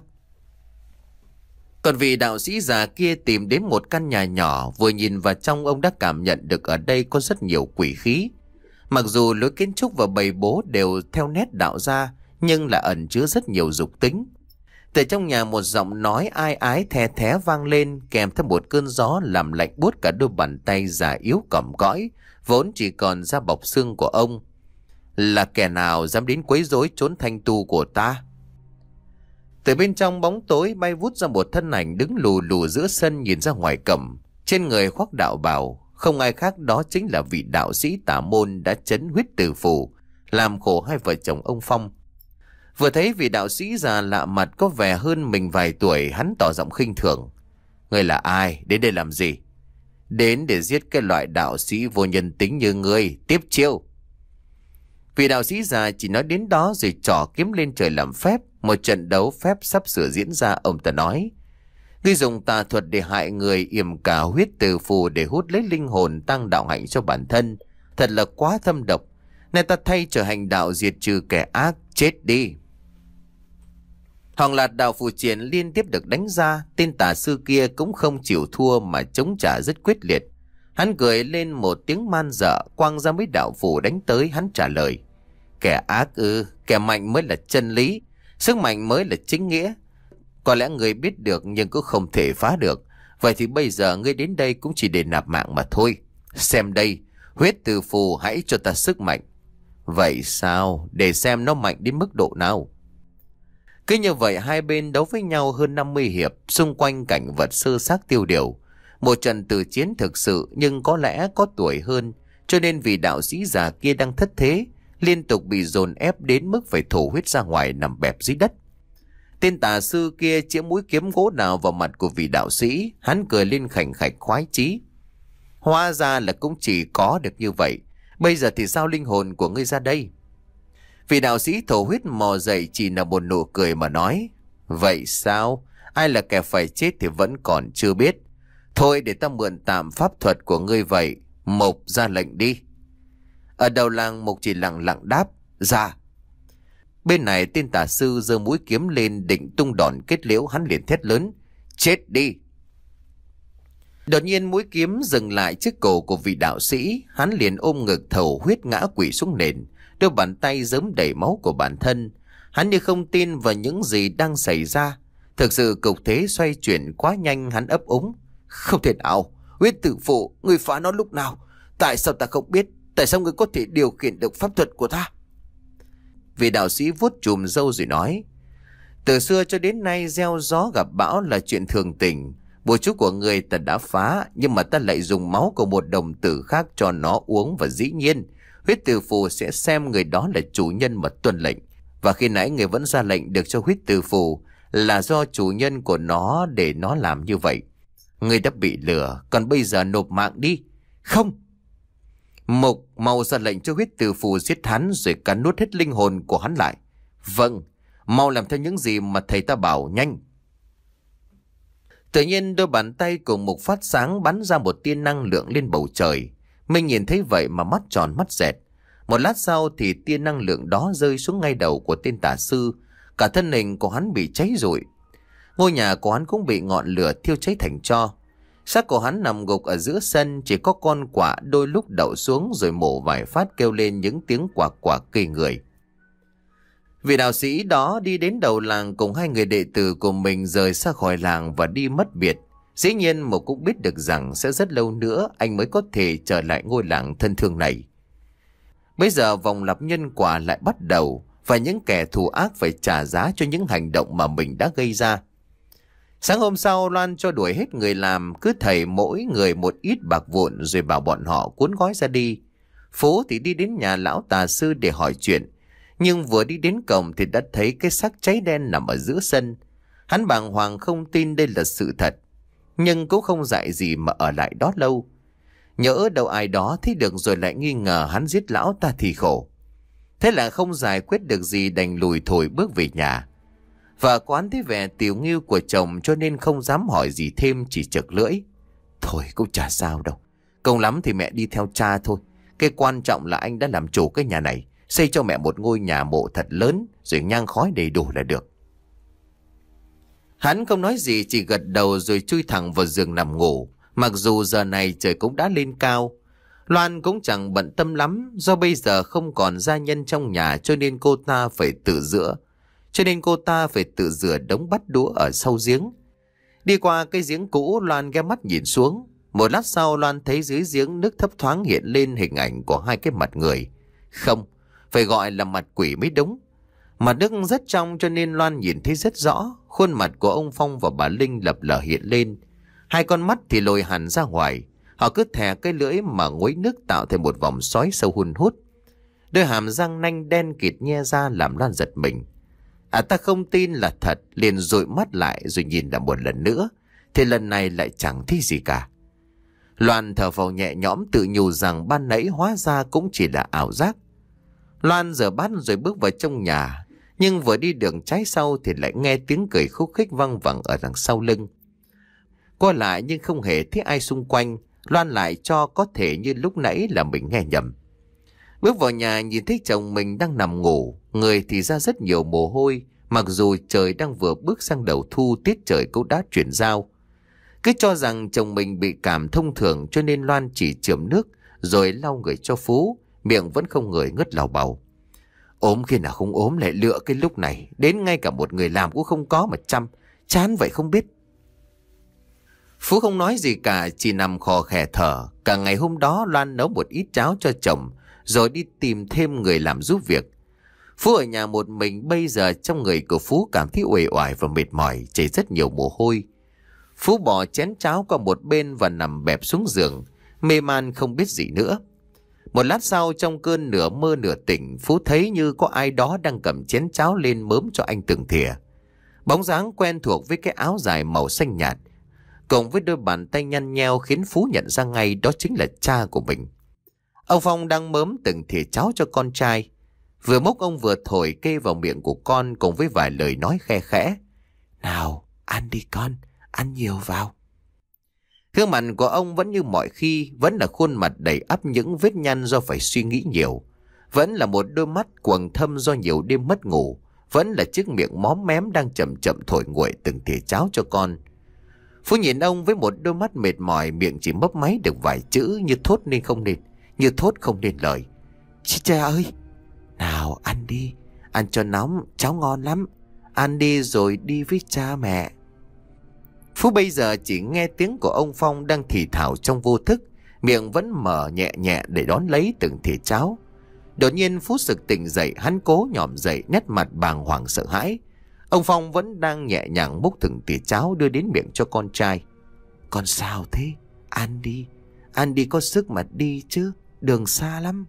Còn vị đạo sĩ già kia tìm đến một căn nhà nhỏ, vừa nhìn vào trong ông đã cảm nhận được ở đây có rất nhiều quỷ khí. Mặc dù lối kiến trúc và bày bố đều theo nét đạo gia, nhưng là ẩn chứa rất nhiều dục tính. Từ trong nhà một giọng nói ai ái the thé vang lên, kèm theo một cơn gió làm lạnh buốt cả đôi bàn tay già yếu còm cõi, vốn chỉ còn da bọc xương của ông. "Là kẻ nào dám đến quấy rối chốn thanh tu của ta?" Từ bên trong bóng tối bay vút ra một thân ảnh đứng lù lù giữa sân nhìn ra ngoài cổng. Trên người khoác đạo bào, không ai khác đó chính là vị đạo sĩ tà môn đã trấn huyết tử phù, làm khổ hai vợ chồng ông Phong. Vừa thấy vị đạo sĩ già lạ mặt có vẻ hơn mình vài tuổi, hắn tỏ giọng khinh thường: "Ngươi là ai? Đến đây làm gì?" "Đến để giết cái loại đạo sĩ vô nhân tính như ngươi, tiếp chiêu." Vị đạo sĩ già chỉ nói đến đó rồi trỏ kiếm lên trời làm phép. Một trận đấu phép sắp sửa diễn ra. Ông ta nói: "Ngươi dùng tà thuật để hại người, yểm cả huyết tử phù để hút lấy linh hồn, tăng đạo hạnh cho bản thân. Thật là quá thâm độc. Nên ta thay trở hành đạo diệt trừ kẻ ác, chết đi." Hàng loạt đạo phù triện liên tiếp được đánh ra. Tên tà sư kia cũng không chịu thua mà chống trả rất quyết liệt. Hắn cười lên một tiếng man dợ, quăng ra mấy đạo phù đánh tới. Hắn trả lời: "Kẻ ác ư? Kẻ mạnh mới là chân lý, sức mạnh mới là chính nghĩa. Có lẽ người biết được nhưng cũng không thể phá được. Vậy thì bây giờ ngươi đến đây cũng chỉ để nạp mạng mà thôi. Xem đây, huyết từ phù hãy cho ta sức mạnh. Vậy sao? Để xem nó mạnh đến mức độ nào. Cứ như vậy hai bên đấu với nhau hơn năm mươi hiệp, xung quanh cảnh vật sơ xác tiêu điều. Một trận tử chiến thực sự, nhưng có lẽ có tuổi hơn, cho nên vị đạo sĩ già kia đang thất thế, liên tục bị dồn ép đến mức phải thổ huyết ra ngoài nằm bẹp dưới đất. Tên tà sư kia chĩa mũi kiếm gỗ nào vào mặt của vị đạo sĩ, hắn cười lên khành khạch khoái chí. Hóa ra là cũng chỉ có được như vậy. Bây giờ thì sao linh hồn của ngươi ra đây? Vị đạo sĩ thổ huyết mò dậy chỉ là một nụ cười mà nói. Vậy sao? Ai là kẻ phải chết thì vẫn còn chưa biết. Thôi để ta mượn tạm pháp thuật của ngươi vậy. Mộc ra lệnh đi. Ở đầu làng Mộc chỉ lặng lặng đáp. Ra. Bên này tên tà sư giơ mũi kiếm lên định tung đòn kết liễu, hắn liền thét lớn. Chết đi. Đột nhiên mũi kiếm dừng lại trước cổ của vị đạo sĩ, hắn liền ôm ngực thầu huyết ngã quỵ xuống nền, đôi bàn tay giấm đầy máu của bản thân. Hắn như không tin vào những gì đang xảy ra. Thực sự cục thế xoay chuyển quá nhanh, hắn ấp úng. Không thể nào, huyết tử phụ, người phá nó lúc nào? Tại sao ta không biết? Tại sao người có thể điều khiển được pháp thuật của ta? Vị đạo sĩ vuốt chùm râu rồi nói. Từ xưa cho đến nay gieo gió gặp bão là chuyện thường tình. Bùa chú của người ta đã phá, nhưng mà ta lại dùng máu của một đồng tử khác cho nó uống, và dĩ nhiên huyết tử phù sẽ xem người đó là chủ nhân mà tuân lệnh. Và khi nãy người vẫn ra lệnh được cho huyết tử phù là do chủ nhân của nó để nó làm như vậy. Người đã bị lừa, còn bây giờ nộp mạng đi. Không. Mục mau ra lệnh cho huyết tử phù giết hắn rồi cắn nuốt hết linh hồn của hắn lại. Vâng, mau làm theo những gì mà thầy ta bảo, nhanh. Tự nhiên đôi bàn tay của Mục phát sáng, bắn ra một tia năng lượng lên bầu trời. Mình nhìn thấy vậy mà mắt tròn mắt dẹt. Một lát sau thì tia năng lượng đó rơi xuống ngay đầu của tên tà sư. Cả thân hình của hắn bị cháy rụi. Ngôi nhà của hắn cũng bị ngọn lửa thiêu cháy thành tro. Xác của hắn nằm gục ở giữa sân, chỉ có con quạ đôi lúc đậu xuống rồi mổ vài phát kêu lên những tiếng quạc quạc kỳ người. Vị đạo sĩ đó đi đến đầu làng cùng hai người đệ tử của mình rời xa khỏi làng và đi mất biệt. Dĩ nhiên Mộc cũng biết được rằng sẽ rất lâu nữa anh mới có thể trở lại ngôi làng thân thương này. Bây giờ vòng lặp nhân quả lại bắt đầu, và những kẻ thù ác phải trả giá cho những hành động mà mình đã gây ra. Sáng hôm sau, Loan cho đuổi hết người làm, cứ thầy mỗi người một ít bạc vụn rồi bảo bọn họ cuốn gói ra đi. Phú thì đi đến nhà lão tà sư để hỏi chuyện, nhưng vừa đi đến cổng thì đã thấy cái xác cháy đen nằm ở giữa sân. Hắn bàng hoàng không tin đây là sự thật, nhưng cũng không dại gì mà ở lại đó lâu. Nhỡ đâu ai đó thấy được rồi lại nghi ngờ hắn giết lão ta thì khổ. Thế là không giải quyết được gì, đành lùi thổi bước về nhà. Vợ quán thấy vẻ tiểu nghiêu của chồng cho nên không dám hỏi gì thêm, chỉ chực lưỡi. Thôi cũng chả sao đâu, cùng lắm thì mẹ đi theo cha thôi. Cái quan trọng là anh đã làm chủ cái nhà này, xây cho mẹ một ngôi nhà mộ thật lớn, rồi nhang khói đầy đủ là được. Hắn không nói gì, chỉ gật đầu rồi chui thẳng vào giường nằm ngủ. Mặc dù giờ này trời cũng đã lên cao, Loan cũng chẳng bận tâm lắm, do bây giờ không còn gia nhân trong nhà cho nên cô ta phải tự rửa. Cho nên cô ta phải tự rửa đống bát đũa ở sau giếng. Đi qua cái giếng cũ, Loan ghé mắt nhìn xuống. Một lát sau, Loan thấy dưới giếng nước thấp thoáng hiện lên hình ảnh của hai cái mặt người. Không, phải gọi là mặt quỷ mới đúng. Mặt nước rất trong cho nên Loan nhìn thấy rất rõ. Khuôn mặt của ông Phong và bà Linh lập lờ hiện lên. Hai con mắt thì lồi hẳn ra ngoài. Họ cứ thè cái lưỡi mà nguấy nước tạo thành một vòng sói sâu hun hút. Đôi hàm răng nanh đen kịt nhe ra làm Loan giật mình. À, ta không tin là thật, liền dụi mắt lại rồi nhìn lại một lần nữa. Thì lần này lại chẳng thấy gì cả. Loan thở phào nhẹ nhõm, tự nhủ rằng ban nãy hóa ra cũng chỉ là ảo giác. Loan rửa bát rồi bước vào trong nhà. Nhưng vừa đi đường trái sau thì lại nghe tiếng cười khúc khích văng vẳng ở đằng sau lưng. Qua lại nhưng không hề thấy ai xung quanh. Loan lại cho có thể như lúc nãy là mình nghe nhầm. Bước vào nhà nhìn thấy chồng mình đang nằm ngủ, người thì ra rất nhiều mồ hôi, mặc dù trời đang vừa bước sang đầu thu, tiết trời cũng đã chuyển giao. Cứ cho rằng chồng mình bị cảm thông thường cho nên Loan chỉ chườm nước rồi lau người cho Phú, miệng vẫn không ngời ngất lào bầu. Ốm khi nào không ốm lại lựa cái lúc này, đến ngay cả một người làm cũng không có mà chăm, chán vậy không biết. Phú không nói gì cả, chỉ nằm khò khè thở. Cả ngày hôm đó Loan nấu một ít cháo cho chồng, rồi đi tìm thêm người làm giúp việc. Phú ở nhà một mình, bây giờ trong người của Phú cảm thấy uể oải và mệt mỏi, chảy rất nhiều mồ hôi. Phú bỏ chén cháo qua một bên và nằm bẹp xuống giường, mê man không biết gì nữa. Một lát sau, trong cơn nửa mơ nửa tỉnh, Phú thấy như có ai đó đang cầm chén cháo lên mớm cho anh từng thìa. Bóng dáng quen thuộc với cái áo dài màu xanh nhạt, cộng với đôi bàn tay nhăn nheo, khiến Phú nhận ra ngay đó chính là cha của mình. Ông Phong đang mớm từng thìa cháo cho con trai. Vừa múc ông vừa thổi kê vào miệng của con, cùng với vài lời nói khe khẽ. Nào, ăn đi con, ăn nhiều vào. Gương mặt của ông vẫn như mọi khi, vẫn là khuôn mặt đầy ắp những vết nhăn do phải suy nghĩ nhiều. Vẫn là một đôi mắt quầng thâm do nhiều đêm mất ngủ. Vẫn là chiếc miệng móm mém đang chậm chậm thổi nguội từng thìa cháo cho con. Phú nhìn ông với một đôi mắt mệt mỏi, miệng chỉ mấp máy được vài chữ như thốt nên không nên, như thốt không nên lời. Cha ơi! Nào ăn đi, ăn cho nóng, cháo ngon lắm. Ăn đi rồi đi với cha mẹ. Phú bây giờ chỉ nghe tiếng của ông Phong đang thì thào trong vô thức, miệng vẫn mở nhẹ nhẹ để đón lấy từng thìa cháo. Đột nhiên Phú sực tỉnh dậy, hắn cố nhòm dậy, nét mặt bàng hoàng sợ hãi. Ông Phong vẫn đang nhẹ nhàng múc từng thìa cháo đưa đến miệng cho con trai. Con sao thế? Ăn đi, ăn đi có sức mà đi chứ, đường xa lắm.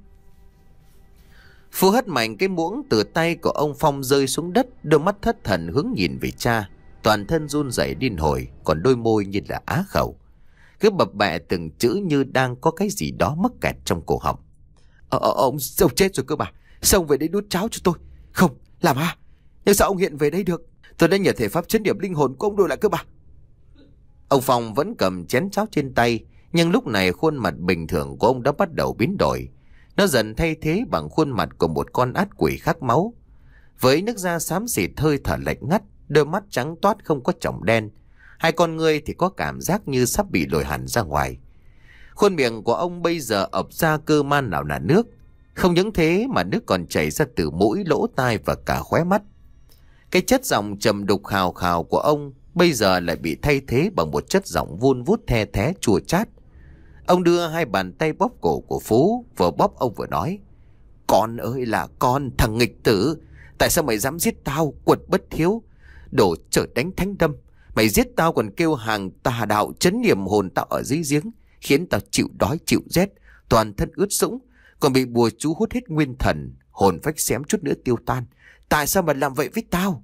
Phú hất mạnh cái muỗng từ tay của ông Phong rơi xuống đất, đôi mắt thất thần hướng nhìn về cha, toàn thân run rẩy điên hồi, còn đôi môi như là á khẩu, cứ bập bẹ từng chữ như đang có cái gì đó mắc kẹt trong cổ họng. Ờ, ờ, ông ông chết rồi cơ mà, sao ông về đây đút cháo cho tôi? Không, làm à? Nhưng sao ông hiện về đây được? Tôi đã nhờ thể pháp chấn điểm linh hồn của ông đổi lại cơ mà. Ông Phong vẫn cầm chén cháo trên tay, nhưng lúc này khuôn mặt bình thường của ông đã bắt đầu biến đổi. Nó dần thay thế bằng khuôn mặt của một con ác quỷ khát máu, với nước da xám xịt, hơi thở lạnh ngắt, đôi mắt trắng toát không có tròng đen, hai con ngươi thì có cảm giác như sắp bị lồi hẳn ra ngoài. Khuôn miệng của ông bây giờ ập ra cơ man nào là nước. Không những thế mà nước còn chảy ra từ mũi, lỗ tai và cả khóe mắt. Cái chất giọng trầm đục khào khào của ông bây giờ lại bị thay thế bằng một chất giọng vun vút the thé chua chát. Ông đưa hai bàn tay bóp cổ của Phú, vừa bóp ông vừa nói. Con ơi là con, thằng nghịch tử! Tại sao mày dám giết tao, quật bất hiếu, đổ trở đánh thánh đâm? Mày giết tao còn kêu hàng tà đạo trấn niệm hồn tao ở dưới giếng, khiến tao chịu đói chịu rét, toàn thân ướt sũng, còn bị bùa chú hút hết nguyên thần, hồn phách xém chút nữa tiêu tan. Tại sao mà làm vậy với tao?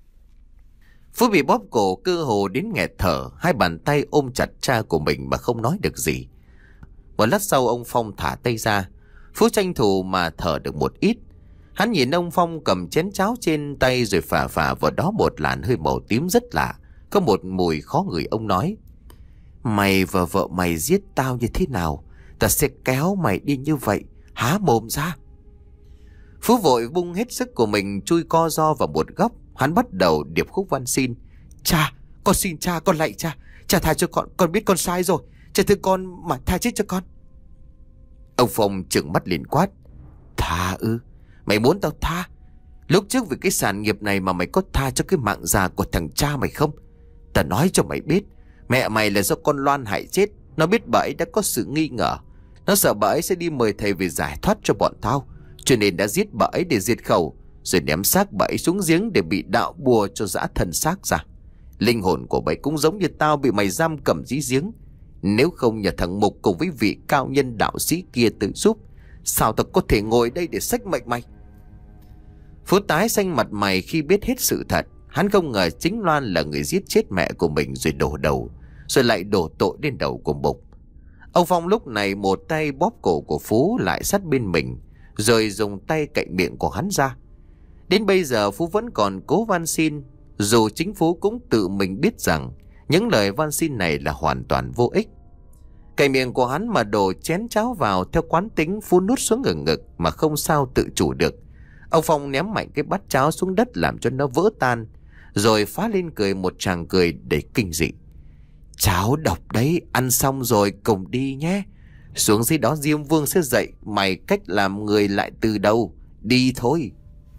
Phú bị bóp cổ cơ hồ đến nghẹt thở, hai bàn tay ôm chặt cha của mình mà không nói được gì. Một lát sau ông Phong thả tay ra. Phú tranh thủ mà thở được một ít. Hắn nhìn ông Phong cầm chén cháo trên tay rồi phả phả vào đó một làn hơi màu tím rất lạ, có một mùi khó ngửi. Ông nói: Mày và vợ mày giết tao như thế nào, ta sẽ kéo mày đi như vậy, há mồm ra. Phú vội bung hết sức của mình chui co ro vào một góc. Hắn bắt đầu điệp khúc van xin: Cha, con xin cha, con lạy cha, cha tha cho con, con biết con sai rồi, cha thương con mà tha chết cho con. Ông Phong trừng mắt liền quát: Tha ư? Mày muốn tao tha? Lúc trước vì cái sản nghiệp này mà mày có tha cho cái mạng già của thằng cha mày không? Ta nói cho mày biết, mẹ mày là do con Loan hại chết. Nó biết bà ấy đã có sự nghi ngờ, nó sợ bà ấy sẽ đi mời thầy về giải thoát cho bọn tao, cho nên đã giết bà ấy để diệt khẩu, rồi ném xác bà ấy xuống giếng để bị đạo bùa cho dã thân xác ra. Linh hồn của bà ấy cũng giống như tao bị mày giam cầm dưới giếng. Nếu không nhờ thằng Mục cùng với vị cao nhân đạo sĩ kia tự giúp, sao tao có thể ngồi đây để xách mệnh mày? Phú tái xanh mặt mày khi biết hết sự thật. Hắn không ngờ chính Loan là người giết chết mẹ của mình rồi đổ đầu, rồi lại đổ tội lên đầu của Mục. Ông Phong lúc này một tay bóp cổ của Phú lại sát bên mình, rồi dùng tay cạy miệng của hắn ra. Đến bây giờ Phú vẫn còn cố van xin, dù chính Phú cũng tự mình biết rằng những lời van xin này là hoàn toàn vô ích. Cạy miệng của hắn mà đổ chén cháo vào theo quán tính, Phú nuốt xuống ngực ngực mà không sao tự chủ được. Ông Phong ném mạnh cái bát cháo xuống đất làm cho nó vỡ tan, rồi phá lên cười một tràng cười đầy kinh dị. Cháo độc đấy, ăn xong rồi cùng đi nhé. Xuống dưới đó Diêm Vương sẽ dạy mày cách làm người lại từ đầu. Đi thôi.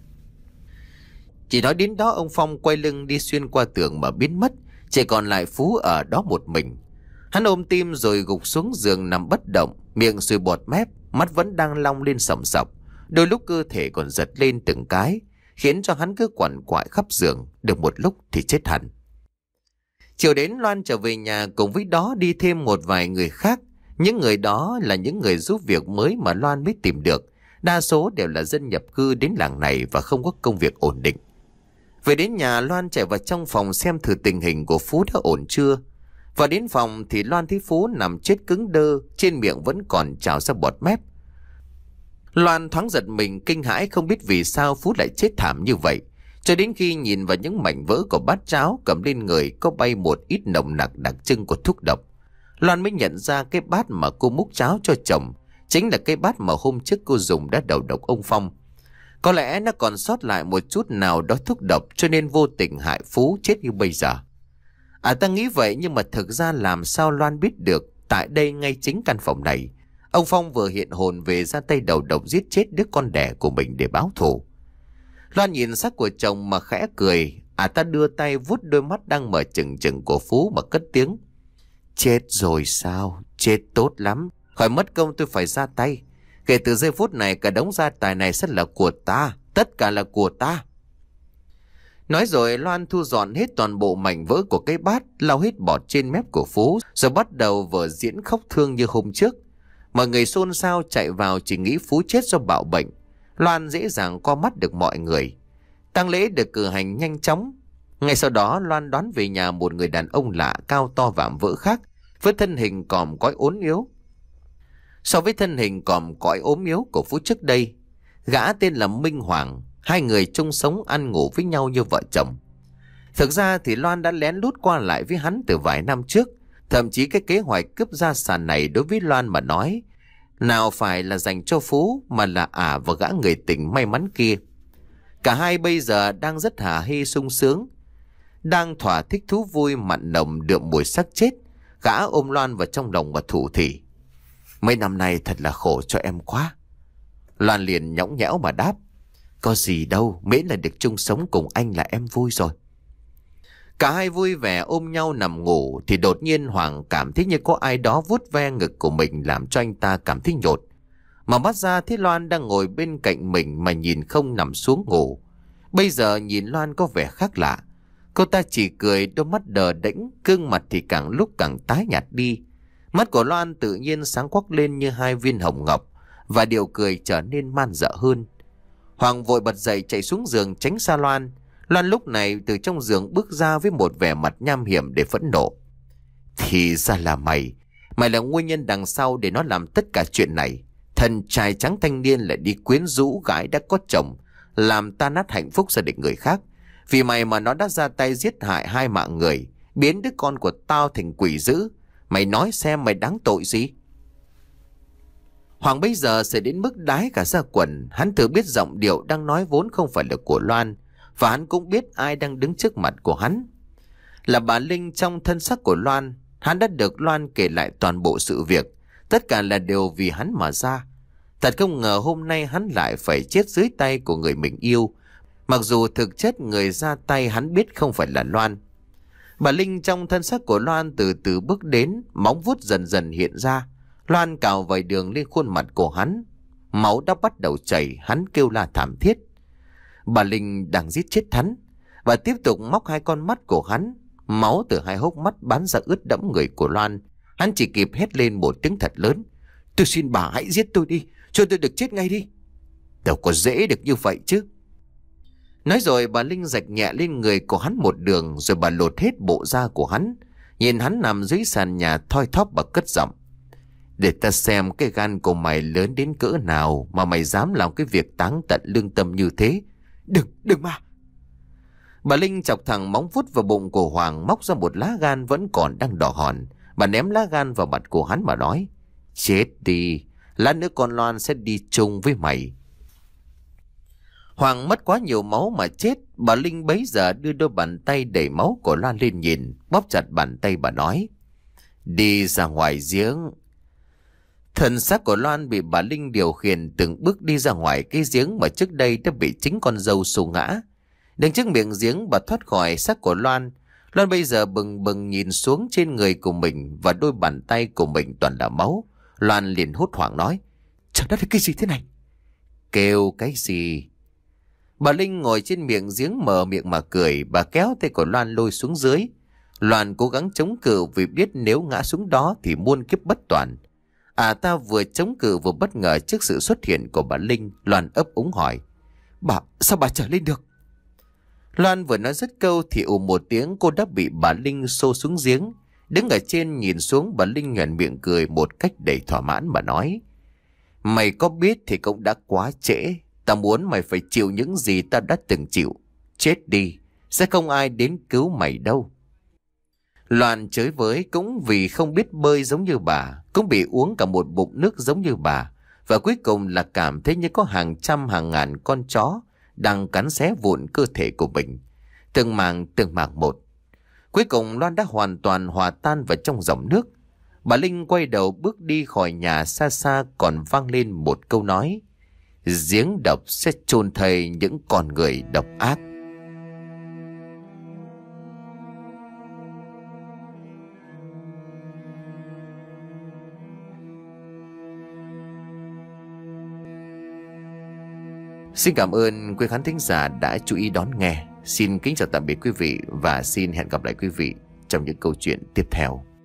Chỉ nói đến đó ông Phong quay lưng đi xuyên qua tường mà biến mất, chỉ còn lại Phú ở đó một mình. Hắn ôm tim rồi gục xuống giường nằm bất động, miệng sùi bọt mép, mắt vẫn đang long lên sòng sọc. Đôi lúc cơ thể còn giật lên từng cái, khiến cho hắn cứ quằn quại khắp giường, được một lúc thì chết hẳn. Chiều đến Loan trở về nhà, cùng với đó đi thêm một vài người khác. Những người đó là những người giúp việc mới mà Loan mới tìm được. Đa số đều là dân nhập cư đến làng này và không có công việc ổn định. Về đến nhà, Loan chạy vào trong phòng xem thử tình hình của Phú đã ổn chưa. Và đến phòng thì Loan thấy Phú nằm chết cứng đơ, trên miệng vẫn còn trào ra bọt mép. Loan thoáng giật mình, kinh hãi không biết vì sao Phú lại chết thảm như vậy. Cho đến khi nhìn vào những mảnh vỡ của bát cháo cầm lên người có bay một ít nồng nặc đặc trưng của thuốc độc, Loan mới nhận ra cái bát mà cô múc cháo cho chồng chính là cái bát mà hôm trước cô dùng đã đầu độc ông Phong. Có lẽ nó còn sót lại một chút nào đó thuốc độc, cho nên vô tình hại Phú chết như bây giờ. À, ta nghĩ vậy, nhưng mà thực ra làm sao Loan biết được tại đây, ngay chính căn phòng này, ông Phong vừa hiện hồn về ra tay đầu độc giết chết đứa con đẻ của mình để báo thù. Loan nhìn sắc của chồng mà khẽ cười. À, ta đưa tay vuốt đôi mắt đang mở trừng trừng của Phú mà cất tiếng: chết rồi sao? Chết tốt lắm, khỏi mất công tôi phải ra tay. Kể từ giây phút này, cả đống gia tài này sẽ là của ta, tất cả là của ta. Nói rồi Loan thu dọn hết toàn bộ mảnh vỡ của cái bát, lau hết bọt trên mép của Phú, rồi bắt đầu vở diễn khóc thương như hôm trước. Mọi người xôn xao chạy vào chỉ nghĩ Phú chết do bạo bệnh. Loan dễ dàng qua mắt được mọi người. Tang lễ được cử hành nhanh chóng. Ngay sau đó Loan đón về nhà một người đàn ông lạ, cao to vạm vỡ khác, với thân hình còm cõi ốm yếu. So với thân hình còm cõi ốm yếu của Phú trước đây, gã tên là Minh Hoàng, hai người chung sống ăn ngủ với nhau như vợ chồng. Thực ra thì Loan đã lén lút qua lại với hắn từ vài năm trước. Thậm chí cái kế hoạch cướp gia sản này đối với Loan mà nói, nào phải là dành cho Phú, mà là ả và gã người tình may mắn kia. Cả hai bây giờ đang rất hả hê sung sướng, đang thỏa thích thú vui mặn nồng đượm mùi xác chết. Gã ôm Loan vào trong lòng và thủ thỉ: mấy năm nay thật là khổ cho em quá. Loan liền nhõng nhẽo mà đáp: có gì đâu, miễn là được chung sống cùng anh là em vui rồi. Cả hai vui vẻ ôm nhau nằm ngủ thì đột nhiên Hoàng cảm thấy như có ai đó vuốt ve ngực của mình, làm cho anh ta cảm thấy nhột. Mà mắt ra thấy Loan đang ngồi bên cạnh mình mà nhìn không nằm xuống ngủ. Bây giờ nhìn Loan có vẻ khác lạ. Cô ta chỉ cười, đôi mắt đờ đẫn, gương mặt thì càng lúc càng tái nhạt đi. Mắt của Loan tự nhiên sáng quắc lên như hai viên hồng ngọc, và điệu cười trở nên man dợ hơn. Hoàng vội bật dậy chạy xuống giường tránh xa Loan. Loan lúc này từ trong giường bước ra với một vẻ mặt nham hiểm để phẫn nộ: thì ra là mày Mày là nguyên nhân đằng sau để nó làm tất cả chuyện này. Thần trai trắng thanh niên lại đi quyến rũ gái đã có chồng, làm tan nát hạnh phúc gia đình người khác. Vì mày mà nó đã ra tay giết hại hai mạng người, biến đứa con của tao thành quỷ dữ. Mày nói xem mày đáng tội gì? Hoàng bây giờ sẽ đến mức đái cả da quần. Hắn tự biết giọng điệu đang nói vốn không phải là của Loan, và hắn cũng biết ai đang đứng trước mặt của hắn. Là bà Linh trong thân xác của Loan. Hắn đã được Loan kể lại toàn bộ sự việc. Tất cả là đều vì hắn mà ra. Thật không ngờ hôm nay hắn lại phải chết dưới tay của người mình yêu, mặc dù thực chất người ra tay hắn biết không phải là Loan. Bà Linh trong thân xác của Loan từ từ bước đến, móng vuốt dần dần hiện ra. Loan cào vài đường lên khuôn mặt của hắn. Máu đã bắt đầu chảy, hắn kêu la thảm thiết. Bà Linh đang giết chết hắn, và tiếp tục móc hai con mắt của hắn. Máu từ hai hốc mắt bắn ra ướt đẫm người của Loan. Hắn chỉ kịp hét lên một tiếng thật lớn: tôi xin bà hãy giết tôi đi, cho tôi được chết ngay đi. Đâu có dễ được như vậy chứ. Nói rồi bà Linh rạch nhẹ lên người của hắn một đường, rồi bà lột hết bộ da của hắn. Nhìn hắn nằm dưới sàn nhà thoi thóp và cất giọng: để ta xem cái gan của mày lớn đến cỡ nào mà mày dám làm cái việc táng tận lương tâm như thế. Đừng, đừng mà. Bà Linh chọc thẳng móng vuốt vào bụng của Hoàng, móc ra một lá gan vẫn còn đang đỏ hòn. Bà ném lá gan vào mặt của hắn mà nói: chết đi, lát nữa con Loan sẽ đi chung với mày. Hoàng mất quá nhiều máu mà chết. Bà Linh bấy giờ đưa đôi bàn tay đầy máu của Loan lên nhìn, bóp chặt bàn tay bà nói: đi ra ngoài giếng. Thần xác của Loan bị bà Linh điều khiển từng bước đi ra ngoài cái giếng mà trước đây đã bị chính con dâu xô ngã. Đứng trước miệng giếng, bà thoát khỏi xác của Loan. Loan bây giờ bừng bừng nhìn xuống trên người của mình và đôi bàn tay của mình toàn là máu. Loan liền hốt hoảng nói: Trời đất ơi, cái gì thế này? Kêu cái gì? Bà Linh ngồi trên miệng giếng mở miệng mà cười. Bà kéo tay của Loan lôi xuống dưới. Loan cố gắng chống cự vì biết nếu ngã xuống đó thì muôn kiếp bất toàn. À ta vừa chống cự vừa bất ngờ trước sự xuất hiện của bà Linh. Loan ấp úng hỏi: Bà, sao bà trở lên được? Loan vừa nói dứt câu thì ù một tiếng, cô đã bị bà Linh xô xuống giếng. Đứng ở trên nhìn xuống, bà Linh nhoẻn miệng cười một cách đầy thỏa mãn mà nói: Mày có biết thì cũng đã quá trễ. Tao muốn mày phải chịu những gì tao đã từng chịu. Chết đi, sẽ không ai đến cứu mày đâu. Loan chới với cũng vì không biết bơi giống như bà, cũng bị uống cả một bụng nước giống như bà, và cuối cùng là cảm thấy như có hàng trăm hàng ngàn con chó đang cắn xé vụn cơ thể của mình, từng mảng từng mảng một. Cuối cùng Loan đã hoàn toàn hòa tan vào trong dòng nước. Bà Linh quay đầu bước đi khỏi nhà, xa xa còn vang lên một câu nói: Giếng độc sẽ chôn thây những con người độc ác. Xin cảm ơn quý khán thính giả đã chú ý đón nghe. Xin kính chào tạm biệt quý vị và xin hẹn gặp lại quý vị trong những câu chuyện tiếp theo.